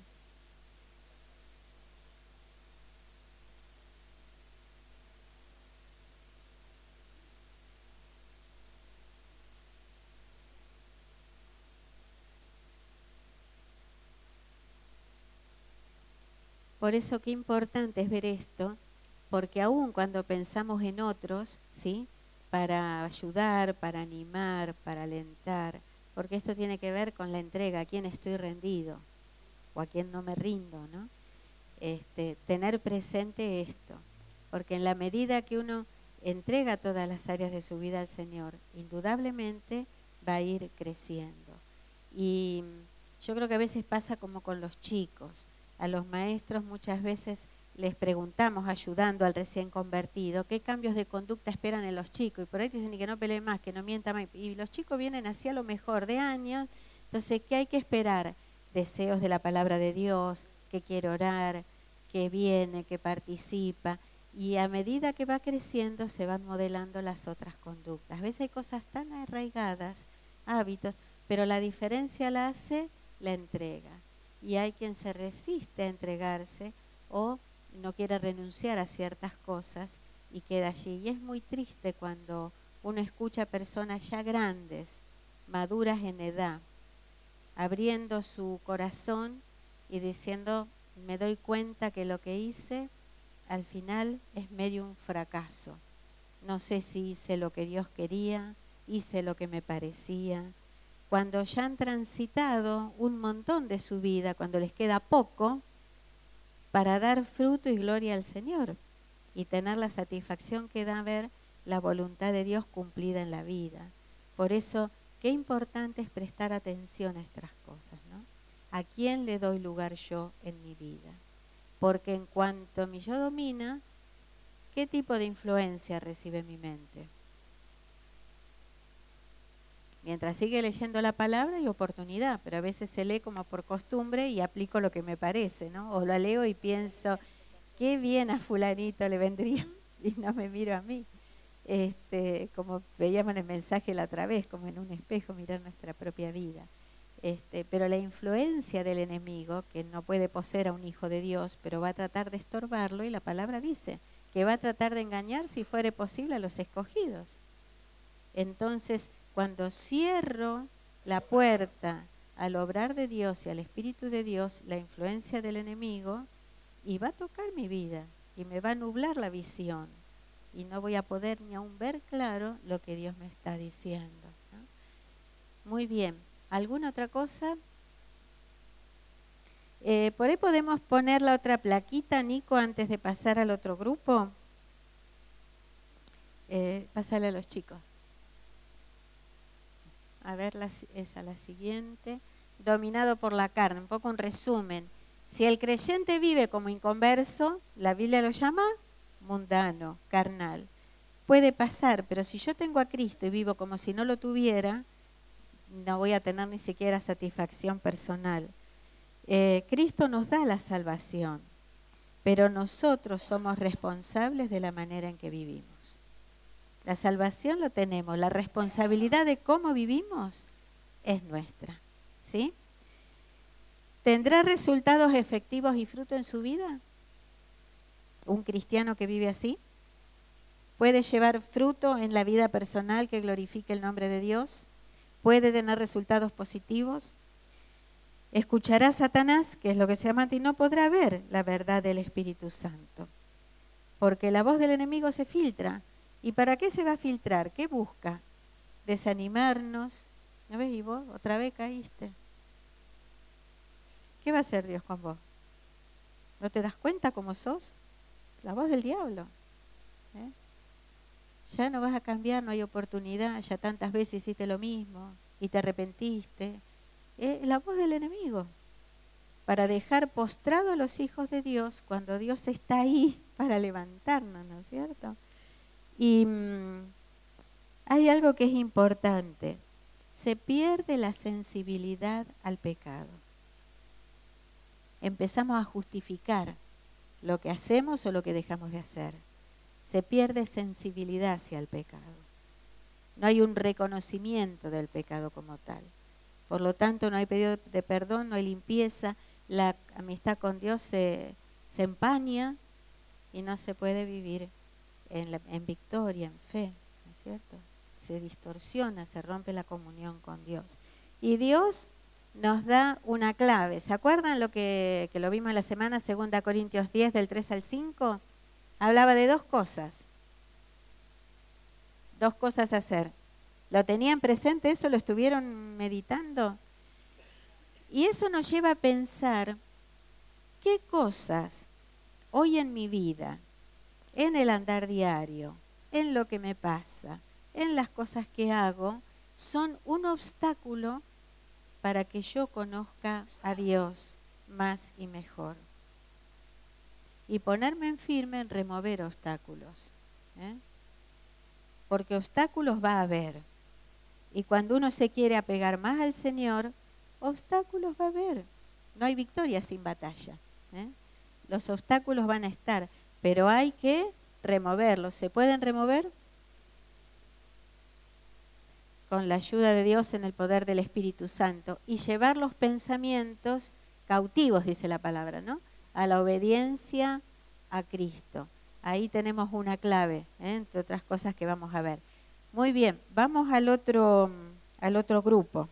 Por eso qué importante es ver esto, porque aún cuando pensamos en otros, ¿sí? Para ayudar, para animar, para alentar, porque esto tiene que ver con la entrega, a quién estoy rendido o a quién no me rindo, ¿no? Tener presente esto, porque en la medida que uno entrega todas las áreas de su vida al Señor, indudablemente va a ir creciendo. Y yo creo que a veces pasa como con los chicos. A los maestros muchas veces les preguntamos, ayudando al recién convertido, qué cambios de conducta esperan en los chicos. Y por ahí te dicen que no pelee más, que no mienta más. Y los chicos vienen hacia lo mejor de años. Entonces, ¿qué hay que esperar? Deseos de la palabra de Dios, que quiere orar, que viene, que participa. Y a medida que va creciendo se van modelando las otras conductas. A veces hay cosas tan arraigadas, hábitos, pero la diferencia la hace la entrega. Y hay quien se resiste a entregarse o no quiere renunciar a ciertas cosas y queda allí. Y es muy triste cuando uno escucha a personas ya grandes, maduras en edad, abriendo su corazón y diciendo, me doy cuenta que lo que hice al final es medio un fracaso. No sé si hice lo que Dios quería, hice lo que me parecía. Cuando ya han transitado un montón de su vida, cuando les queda poco, para dar fruto y gloria al Señor y tener la satisfacción que da ver la voluntad de Dios cumplida en la vida. Por eso, qué importante es prestar atención a estas cosas, ¿no? ¿A quién le doy lugar yo en mi vida? Porque en cuanto mi yo domina, ¿qué tipo de influencia recibe mi mente? Mientras sigue leyendo la palabra hay oportunidad, pero a veces se lee como por costumbre y aplico lo que me parece, ¿no? O lo leo y pienso, qué bien a fulanito le vendría y no me miro a mí. como veíamos en el mensaje la otra vez, como en un espejo mirar nuestra propia vida. Pero la influencia del enemigo, que no puede poseer a un hijo de Dios, pero va a tratar de estorbarlo, y la palabra dice que va a tratar de engañar, si fuere posible, a los escogidos. Entonces, cuando cierro la puerta al obrar de Dios y al Espíritu de Dios, la influencia del enemigo, y va a tocar mi vida, y me va a nublar la visión, y no voy a poder ni aún ver claro lo que Dios me está diciendo, ¿no? Muy bien. ¿Alguna otra cosa? Por ahí podemos poner la otra plaquita, Nico, antes de pasar al otro grupo. Pásale a los chicos. A ver, esa, la siguiente. Dominado por la carne, un poco un resumen. Si el creyente vive como inconverso, la Biblia lo llama mundano, carnal. Puede pasar, pero si yo tengo a Cristo y vivo como si no lo tuviera, no voy a tener ni siquiera satisfacción personal. Cristo nos da la salvación, pero nosotros somos responsables de la manera en que vivimos. La salvación lo tenemos, la responsabilidad de cómo vivimos es nuestra, ¿sí? ¿Tendrá resultados efectivos y fruto en su vida? ¿Un cristiano que vive así? ¿Puede llevar fruto en la vida personal que glorifique el nombre de Dios? ¿Puede tener resultados positivos? Escuchará a Satanás, que es lo que se llama, y no podrá ver la verdad del Espíritu Santo, porque la voz del enemigo se filtra. ¿Y para qué se va a filtrar? ¿Qué busca? Desanimarnos. ¿No ves? Y vos otra vez caíste. ¿Qué va a hacer Dios con vos? ¿No te das cuenta cómo sos? La voz del diablo. Ya no vas a cambiar, no hay oportunidad, ya tantas veces hiciste lo mismo y te arrepentiste. La voz del enemigo, para dejar postrado a los hijos de Dios cuando Dios está ahí para levantarnos, ¿no es cierto? Y hay algo que es importante: se pierde la sensibilidad al pecado. Empezamos a justificar lo que hacemos o lo que dejamos de hacer. Se pierde sensibilidad hacia el pecado. No hay un reconocimiento del pecado como tal. Por lo tanto, no hay pedido de perdón, no hay limpieza, la amistad con Dios se empaña y no se puede vivir en victoria, en fe, ¿no es cierto? Se distorsiona, se rompe la comunión con Dios. Y Dios nos da una clave. ¿Se acuerdan lo que lo vimos en la semana, 2 Corintios 10, del 3 al 5? Hablaba de dos cosas a hacer. ¿Lo tenían presente eso? ¿Lo estuvieron meditando? Y eso nos lleva a pensar qué cosas hoy en mi vida, en el andar diario, en lo que me pasa, en las cosas que hago, son un obstáculo para que yo conozca a Dios más y mejor. Y ponerme en firme en remover obstáculos. Porque obstáculos va a haber. Y cuando uno se quiere apegar más al Señor, obstáculos va a haber. No hay victoria sin batalla. Los obstáculos van a estar, pero hay que removerlos. ¿Se pueden remover? Con la ayuda de Dios, en el poder del Espíritu Santo, y llevar los pensamientos cautivos, dice la palabra, ¿no?, a la obediencia a Cristo. Ahí tenemos una clave, entre otras cosas que vamos a ver. Muy bien, vamos al otro grupo.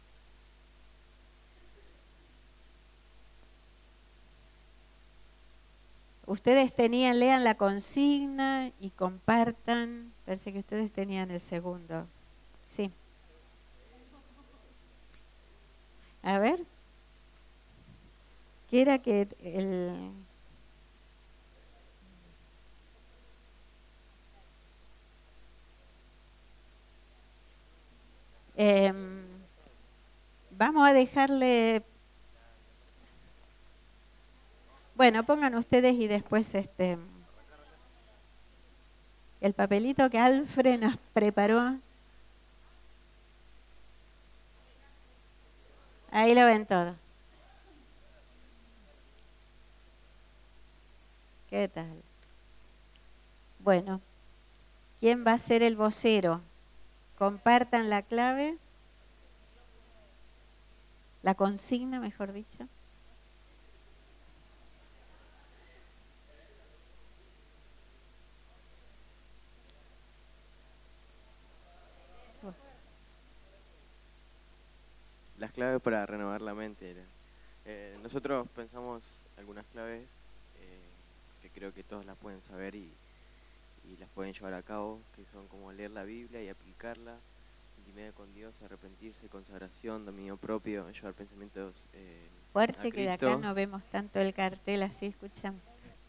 Ustedes lean la consigna y compartan. Parece que ustedes tenían el segundo. Sí. A ver. ¿Qué era que vamos a dejarle... Bueno, pongan ustedes y después el papelito que Alfred nos preparó. Ahí lo ven todo. ¿Qué tal? Bueno, ¿Quién va a ser el vocero? Compartan la clave, la consigna, mejor dicho. Las claves para renovar la mente. Nosotros pensamos algunas claves que creo que todos las pueden saber y las pueden llevar a cabo, que son como leer la Biblia y aplicarla, intimidad con Dios, arrepentirse, consagración, dominio propio, llevar pensamientos Fuerte a que de Cristo. acá no vemos tanto el cartel, así escuchamos.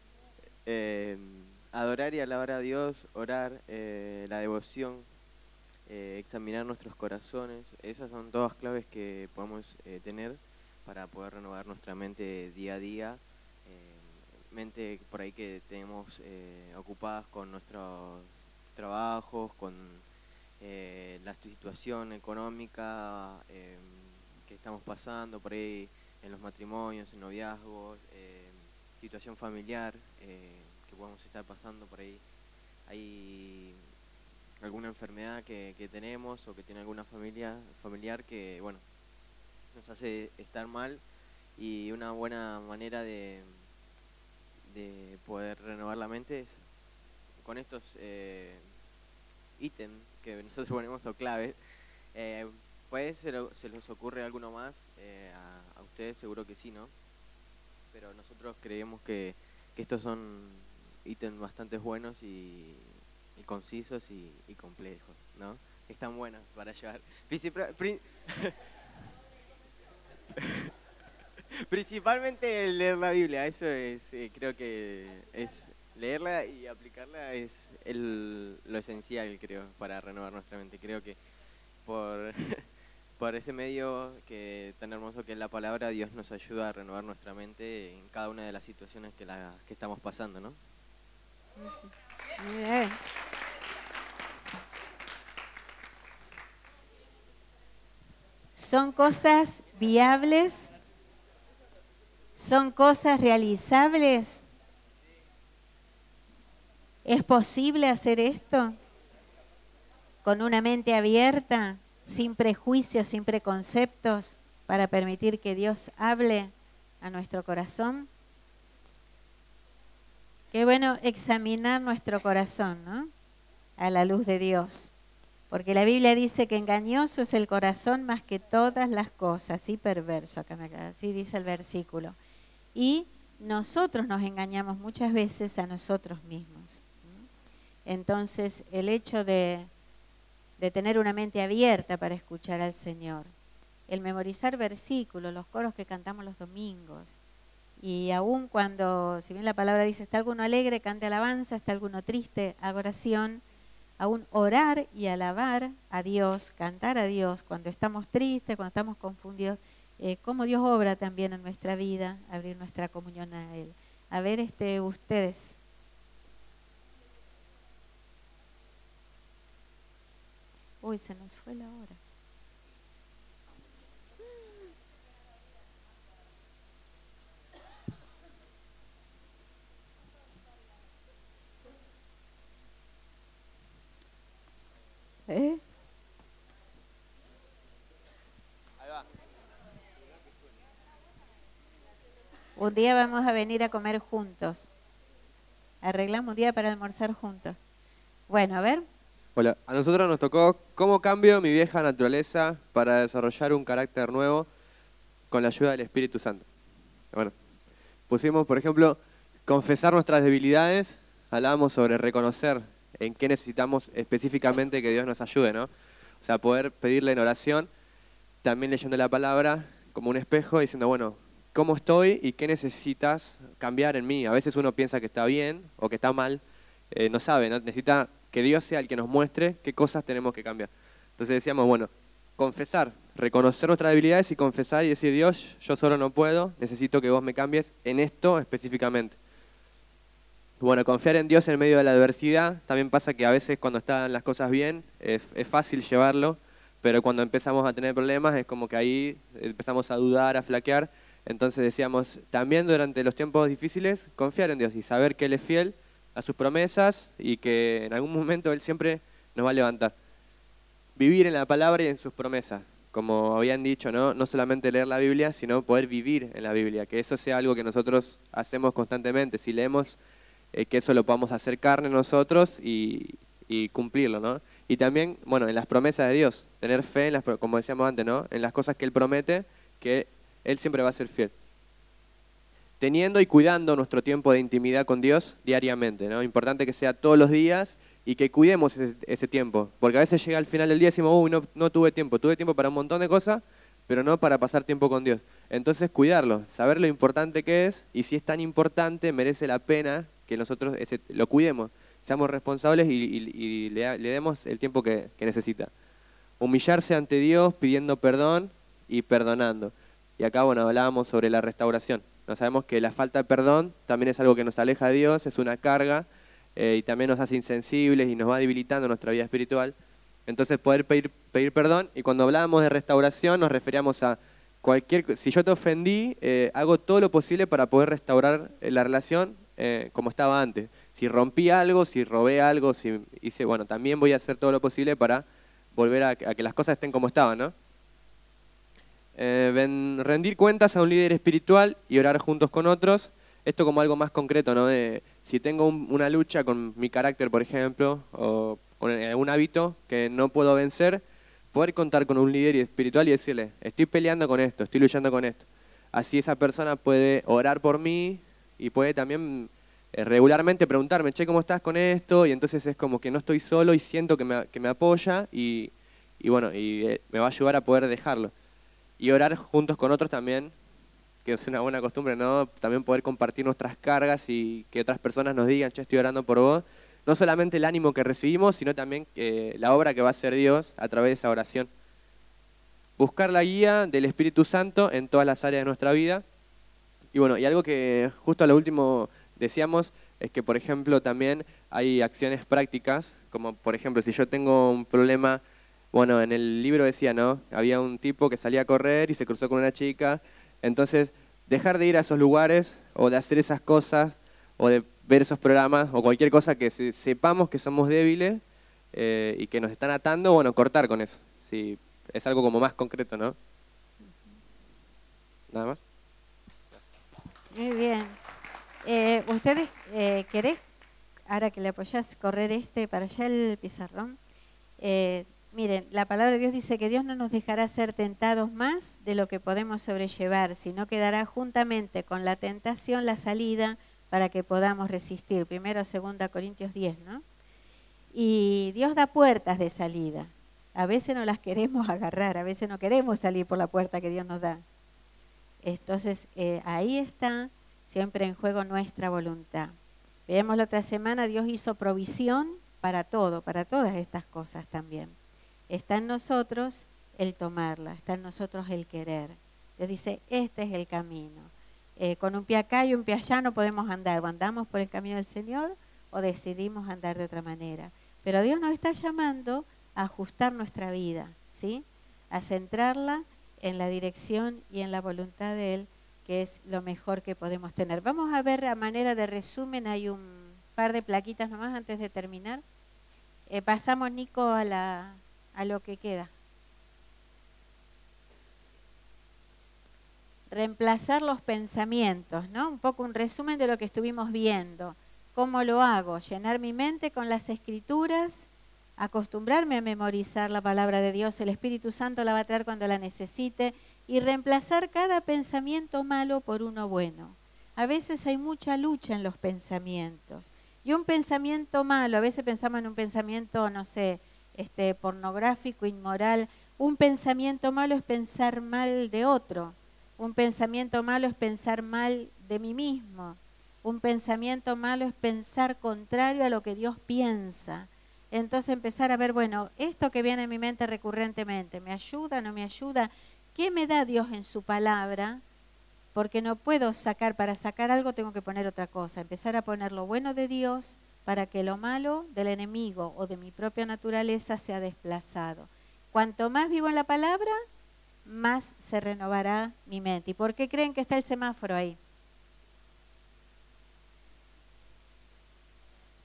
Adorar y alabar a Dios, orar, la devoción, examinar nuestros corazones. Esas son todas claves que podemos tener para poder renovar nuestra mente día a día. Mente por ahí que tenemos ocupadas con nuestros trabajos, con la situación económica que estamos pasando por ahí en los matrimonios, en noviazgos, situación familiar que podemos estar pasando por ahí. Hay alguna enfermedad que tenemos o que tiene alguna familiar que, bueno, nos hace estar mal, y una buena manera de poder renovar la mente es con estos ítems que nosotros ponemos o claves. Pues se les ocurre alguno más, a ustedes seguro que sí, ¿no? Pero nosotros creemos que estos son ítems bastante buenos y concisos y complejos, ¿no? Están buenos para llevar. Principalmente leer la Biblia, eso es, creo que es leerla y aplicarla es lo esencial, creo, para renovar nuestra mente. Creo que por, por ese medio que tan hermoso que es la palabra, Dios nos ayuda a renovar nuestra mente en cada una de las situaciones que estamos pasando, ¿no? Muy bien. Son cosas viables, son cosas realizables. ¿Es posible hacer esto con una mente abierta, sin prejuicios, sin preconceptos, para permitir que Dios hable a nuestro corazón? Qué bueno examinar nuestro corazón, ¿no? A la luz de Dios. Porque la Biblia dice que engañoso es el corazón más que todas las cosas, y perverso, así dice el versículo. Y nosotros nos engañamos muchas veces a nosotros mismos. Entonces, el hecho de tener una mente abierta para escuchar al Señor, el memorizar versículos, los coros que cantamos los domingos, y aun cuando, si bien la palabra dice, está alguno alegre, cante alabanza, está alguno triste, haga oración, aún orar y alabar a Dios, cantar a Dios cuando estamos tristes, cuando estamos confundidos, cómo Dios obra también en nuestra vida, abrir nuestra comunión a Él. A ver, ustedes. Uy, se nos fue la hora. ¿Eh? Ahí va. Un día vamos a venir a comer juntos. Arreglamos un día para almorzar juntos. Bueno, a ver. Hola, a nosotros nos tocó cómo cambio mi vieja naturaleza para desarrollar un carácter nuevo con la ayuda del Espíritu Santo. Bueno, pusimos, por ejemplo, confesar nuestras debilidades, hablábamos sobre reconocer en qué necesitamos específicamente que Dios nos ayude, ¿no? O sea, poder pedirle en oración, también leyendo la palabra como un espejo, diciendo, bueno, ¿cómo estoy y qué necesitas cambiar en mí? A veces uno piensa que está bien o que está mal, no sabe, ¿no? Necesita que Dios sea el que nos muestre qué cosas tenemos que cambiar. Entonces decíamos, bueno, confesar, reconocer nuestras debilidades y confesar y decir, Dios, yo solo no puedo, necesito que vos me cambies en esto específicamente. Bueno, confiar en Dios en medio de la adversidad. También pasa que a veces cuando están las cosas bien es fácil llevarlo, pero cuando empezamos a tener problemas es como que ahí empezamos a dudar, a flaquear. Entonces decíamos, también durante los tiempos difíciles, confiar en Dios y saber que Él es fiel, a sus promesas y que en algún momento Él siempre nos va a levantar. Vivir en la palabra y en sus promesas, como habían dicho, ¿no? No solamente leer la Biblia, sino poder vivir en la Biblia, que eso sea algo que nosotros hacemos constantemente. Si leemos, que eso lo podamos hacer carne nosotros y cumplirlo, ¿no? Y también, bueno, en las promesas de Dios, tener fe, como decíamos antes, ¿no? En las cosas que Él promete, que Él siempre va a ser fiel. Teniendo y cuidando nuestro tiempo de intimidad con Dios diariamente, ¿no? Importante que sea todos los días y que cuidemos ese tiempo, porque a veces llega al final del día y decimos, uy, no tuve tiempo para un montón de cosas, pero no para pasar tiempo con Dios. Entonces cuidarlo, saber lo importante que es y si es tan importante merece la pena que nosotros lo cuidemos, seamos responsables y le demos el tiempo que necesita. Humillarse ante Dios pidiendo perdón y perdonando. Y acá, bueno, hablábamos sobre la restauración. No sabemos que la falta de perdón también es algo que nos aleja de Dios, es una carga y también nos hace insensibles y nos va debilitando nuestra vida espiritual. Entonces poder pedir perdón, y cuando hablábamos de restauración nos referíamos a si yo te ofendí, hago todo lo posible para poder restaurar la relación como estaba antes. Si rompí algo, si robé algo, si hice, bueno, también voy a hacer todo lo posible para volver a que las cosas estén como estaban, ¿no? Rendir cuentas a un líder espiritual y orar juntos con otros. Esto como algo más concreto, ¿no? Si tengo una lucha con mi carácter, por ejemplo, o con algún hábito que no puedo vencer, poder contar con un líder espiritual y decirle, estoy peleando con esto, estoy luchando con esto. Así esa persona puede orar por mí y puede también regularmente preguntarme, che, ¿cómo estás con esto? Y entonces es como que no estoy solo y siento que me apoya y bueno, me va a ayudar a poder dejarlo. Y orar juntos con otros también, que es una buena costumbre, ¿no? También poder compartir nuestras cargas y que otras personas nos digan, yo estoy orando por vos. No solamente el ánimo que recibimos, sino también la obra que va a hacer Dios a través de esa oración. Buscar la guía del Espíritu Santo en todas las áreas de nuestra vida. Y bueno, y algo que justo a lo último decíamos es que, por ejemplo, también hay acciones prácticas, como por ejemplo, si yo tengo un problema. Bueno, en el libro decía, ¿no? Había un tipo que salía a correr y se cruzó con una chica. Entonces, dejar de ir a esos lugares o de hacer esas cosas o de ver esos programas o cualquier cosa que sepamos que somos débiles y que nos están atando, bueno, cortar con eso. Sí, es algo como más concreto, ¿no? Nada más. Muy bien. ¿Ustedes querés, ahora que le apoyás, correr para allá el pizarrón? Miren, la palabra de Dios dice que Dios no nos dejará ser tentados más de lo que podemos sobrellevar, sino que dará juntamente con la tentación la salida para que podamos resistir. 1 o 2 Corintios 10, ¿no? Y Dios da puertas de salida. A veces no las queremos agarrar, a veces no queremos salir por la puerta que Dios nos da. Entonces, ahí está siempre en juego nuestra voluntad. Veamos la otra semana, Dios hizo provisión para todo, para todas estas cosas también. Está en nosotros el tomarla, está en nosotros el querer. Dios dice, este es el camino. Con un pie acá y un pie allá no podemos andar. O andamos por el camino del Señor o decidimos andar de otra manera. Pero Dios nos está llamando a ajustar nuestra vida, ¿sí? A centrarla en la dirección y en la voluntad de Él, que es lo mejor que podemos tener. Vamos a ver a manera de resumen, hay un par de plaquitas nomás antes de terminar. Pasamos, Nico, a lo que queda. Reemplazar los pensamientos, ¿no? Un poco un resumen de lo que estuvimos viendo. ¿Cómo lo hago? Llenar mi mente con las Escrituras, acostumbrarme a memorizar la palabra de Dios, el Espíritu Santo la va a traer cuando la necesite, y reemplazar cada pensamiento malo por uno bueno. A veces hay mucha lucha en los pensamientos. Y un pensamiento malo, a veces pensamos en un pensamiento, no sé, pornográfico, inmoral. Un pensamiento malo es pensar mal de otro. Un pensamiento malo es pensar mal de mí mismo. Un pensamiento malo es pensar contrario a lo que Dios piensa. Entonces empezar a ver, bueno, esto que viene en mi mente recurrentemente, ¿me ayuda, no me ayuda? ¿Qué me da Dios en su palabra? Porque no puedo para sacar algo tengo que poner otra cosa. Empezar a poner lo bueno de Dios para que lo malo del enemigo o de mi propia naturaleza sea desplazado. Cuanto más vivo en la palabra, más se renovará mi mente. ¿Y por qué creen que está el semáforo ahí?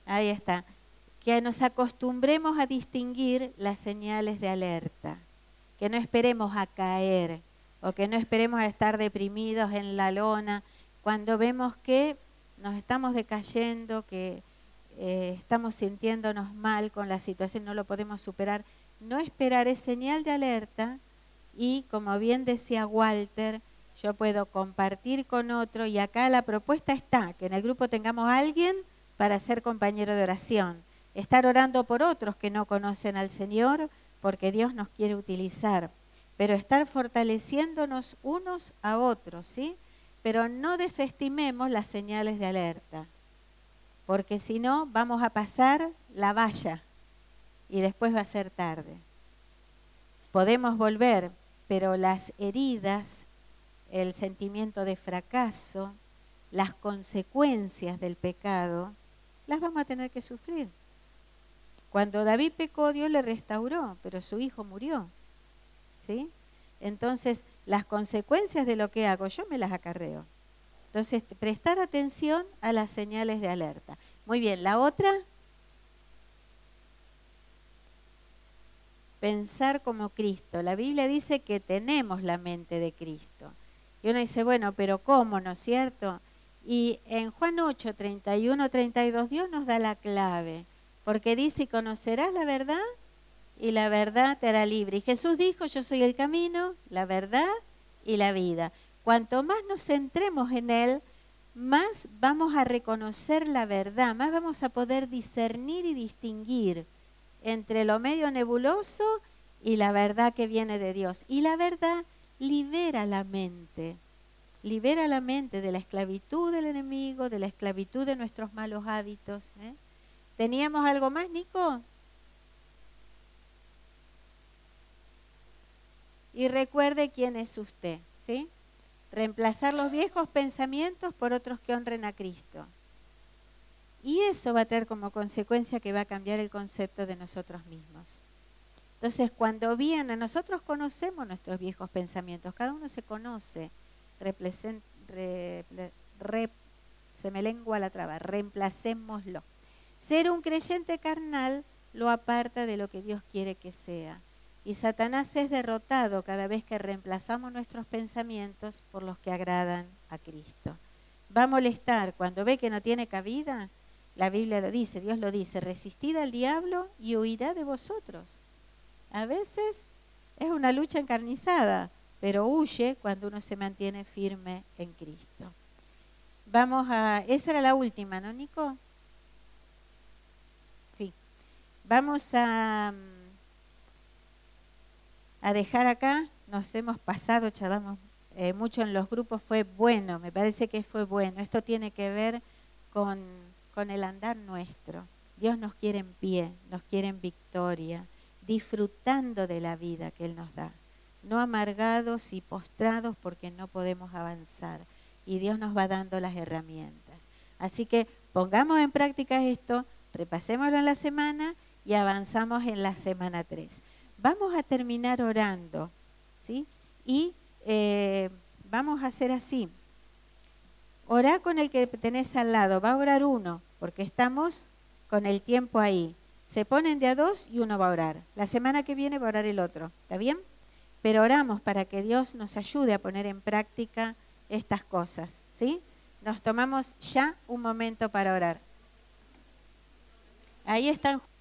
Ahí está. Que nos acostumbremos a distinguir las señales de alerta. Que no esperemos a caer o que no esperemos a estar deprimidos en la lona cuando vemos que nos estamos decayendo, que estamos sintiéndonos mal con la situación, no lo podemos superar. No esperar es señal de alerta y, como bien decía Walter, yo puedo compartir con otro y acá la propuesta está, que en el grupo tengamos a alguien para ser compañero de oración. Estar orando por otros que no conocen al Señor porque Dios nos quiere utilizar. Pero estar fortaleciéndonos unos a otros, ¿sí? Pero no desestimemos las señales de alerta, porque si no vamos a pasar la valla y después va a ser tarde. Podemos volver, pero las heridas, el sentimiento de fracaso, las consecuencias del pecado, las vamos a tener que sufrir. Cuando David pecó, Dios le restauró, pero su hijo murió, ¿sí? Entonces, las consecuencias de lo que hago, yo me las acarreo. Entonces, prestar atención a las señales de alerta. Muy bien, la otra, pensar como Cristo. La Biblia dice que tenemos la mente de Cristo. Y uno dice, bueno, pero ¿cómo, no es cierto? Y en Juan 8, 31, 32, Dios nos da la clave. Porque dice, conocerás la verdad y la verdad te hará libre. Y Jesús dijo, yo soy el camino, la verdad y la vida. Cuanto más nos centremos en Él, más vamos a reconocer la verdad, más vamos a poder discernir y distinguir entre lo medio nebuloso y la verdad que viene de Dios. Y la verdad libera la mente de la esclavitud del enemigo, de la esclavitud de nuestros malos hábitos. ¿Teníamos algo más, Nico? Y recuerde quién es usted, ¿sí? Reemplazar los viejos pensamientos por otros que honren a Cristo. Y eso va a traer como consecuencia que va a cambiar el concepto de nosotros mismos. Entonces, cuando viene, nosotros conocemos nuestros viejos pensamientos, cada uno se conoce, se me lengua la traba, reemplacémoslo. Ser un creyente carnal lo aparta de lo que Dios quiere que sea. Y Satanás es derrotado cada vez que reemplazamos nuestros pensamientos por los que agradan a Cristo. Va a molestar cuando ve que no tiene cabida. La Biblia lo dice, Dios lo dice, resistid al diablo y huirá de vosotros. A veces es una lucha encarnizada, pero huye cuando uno se mantiene firme en Cristo. Esa era la última, ¿no, Nico? Sí. Vamos a dejar acá, nos hemos pasado, charlamos mucho en los grupos, fue bueno, me parece que fue bueno. Esto tiene que ver con el andar nuestro. Dios nos quiere en pie, nos quiere en victoria, disfrutando de la vida que Él nos da. No amargados y postrados porque no podemos avanzar. Y Dios nos va dando las herramientas. Así que pongamos en práctica esto, repasémoslo en la semana y avanzamos en la semana 3. Vamos a terminar orando, ¿sí? Y vamos a hacer así. Orá con el que tenés al lado, va a orar uno, porque estamos con el tiempo ahí. Se ponen de a dos y uno va a orar. La semana que viene va a orar el otro, ¿está bien? Pero oramos para que Dios nos ayude a poner en práctica estas cosas, ¿sí? Nos tomamos ya un momento para orar. Ahí están.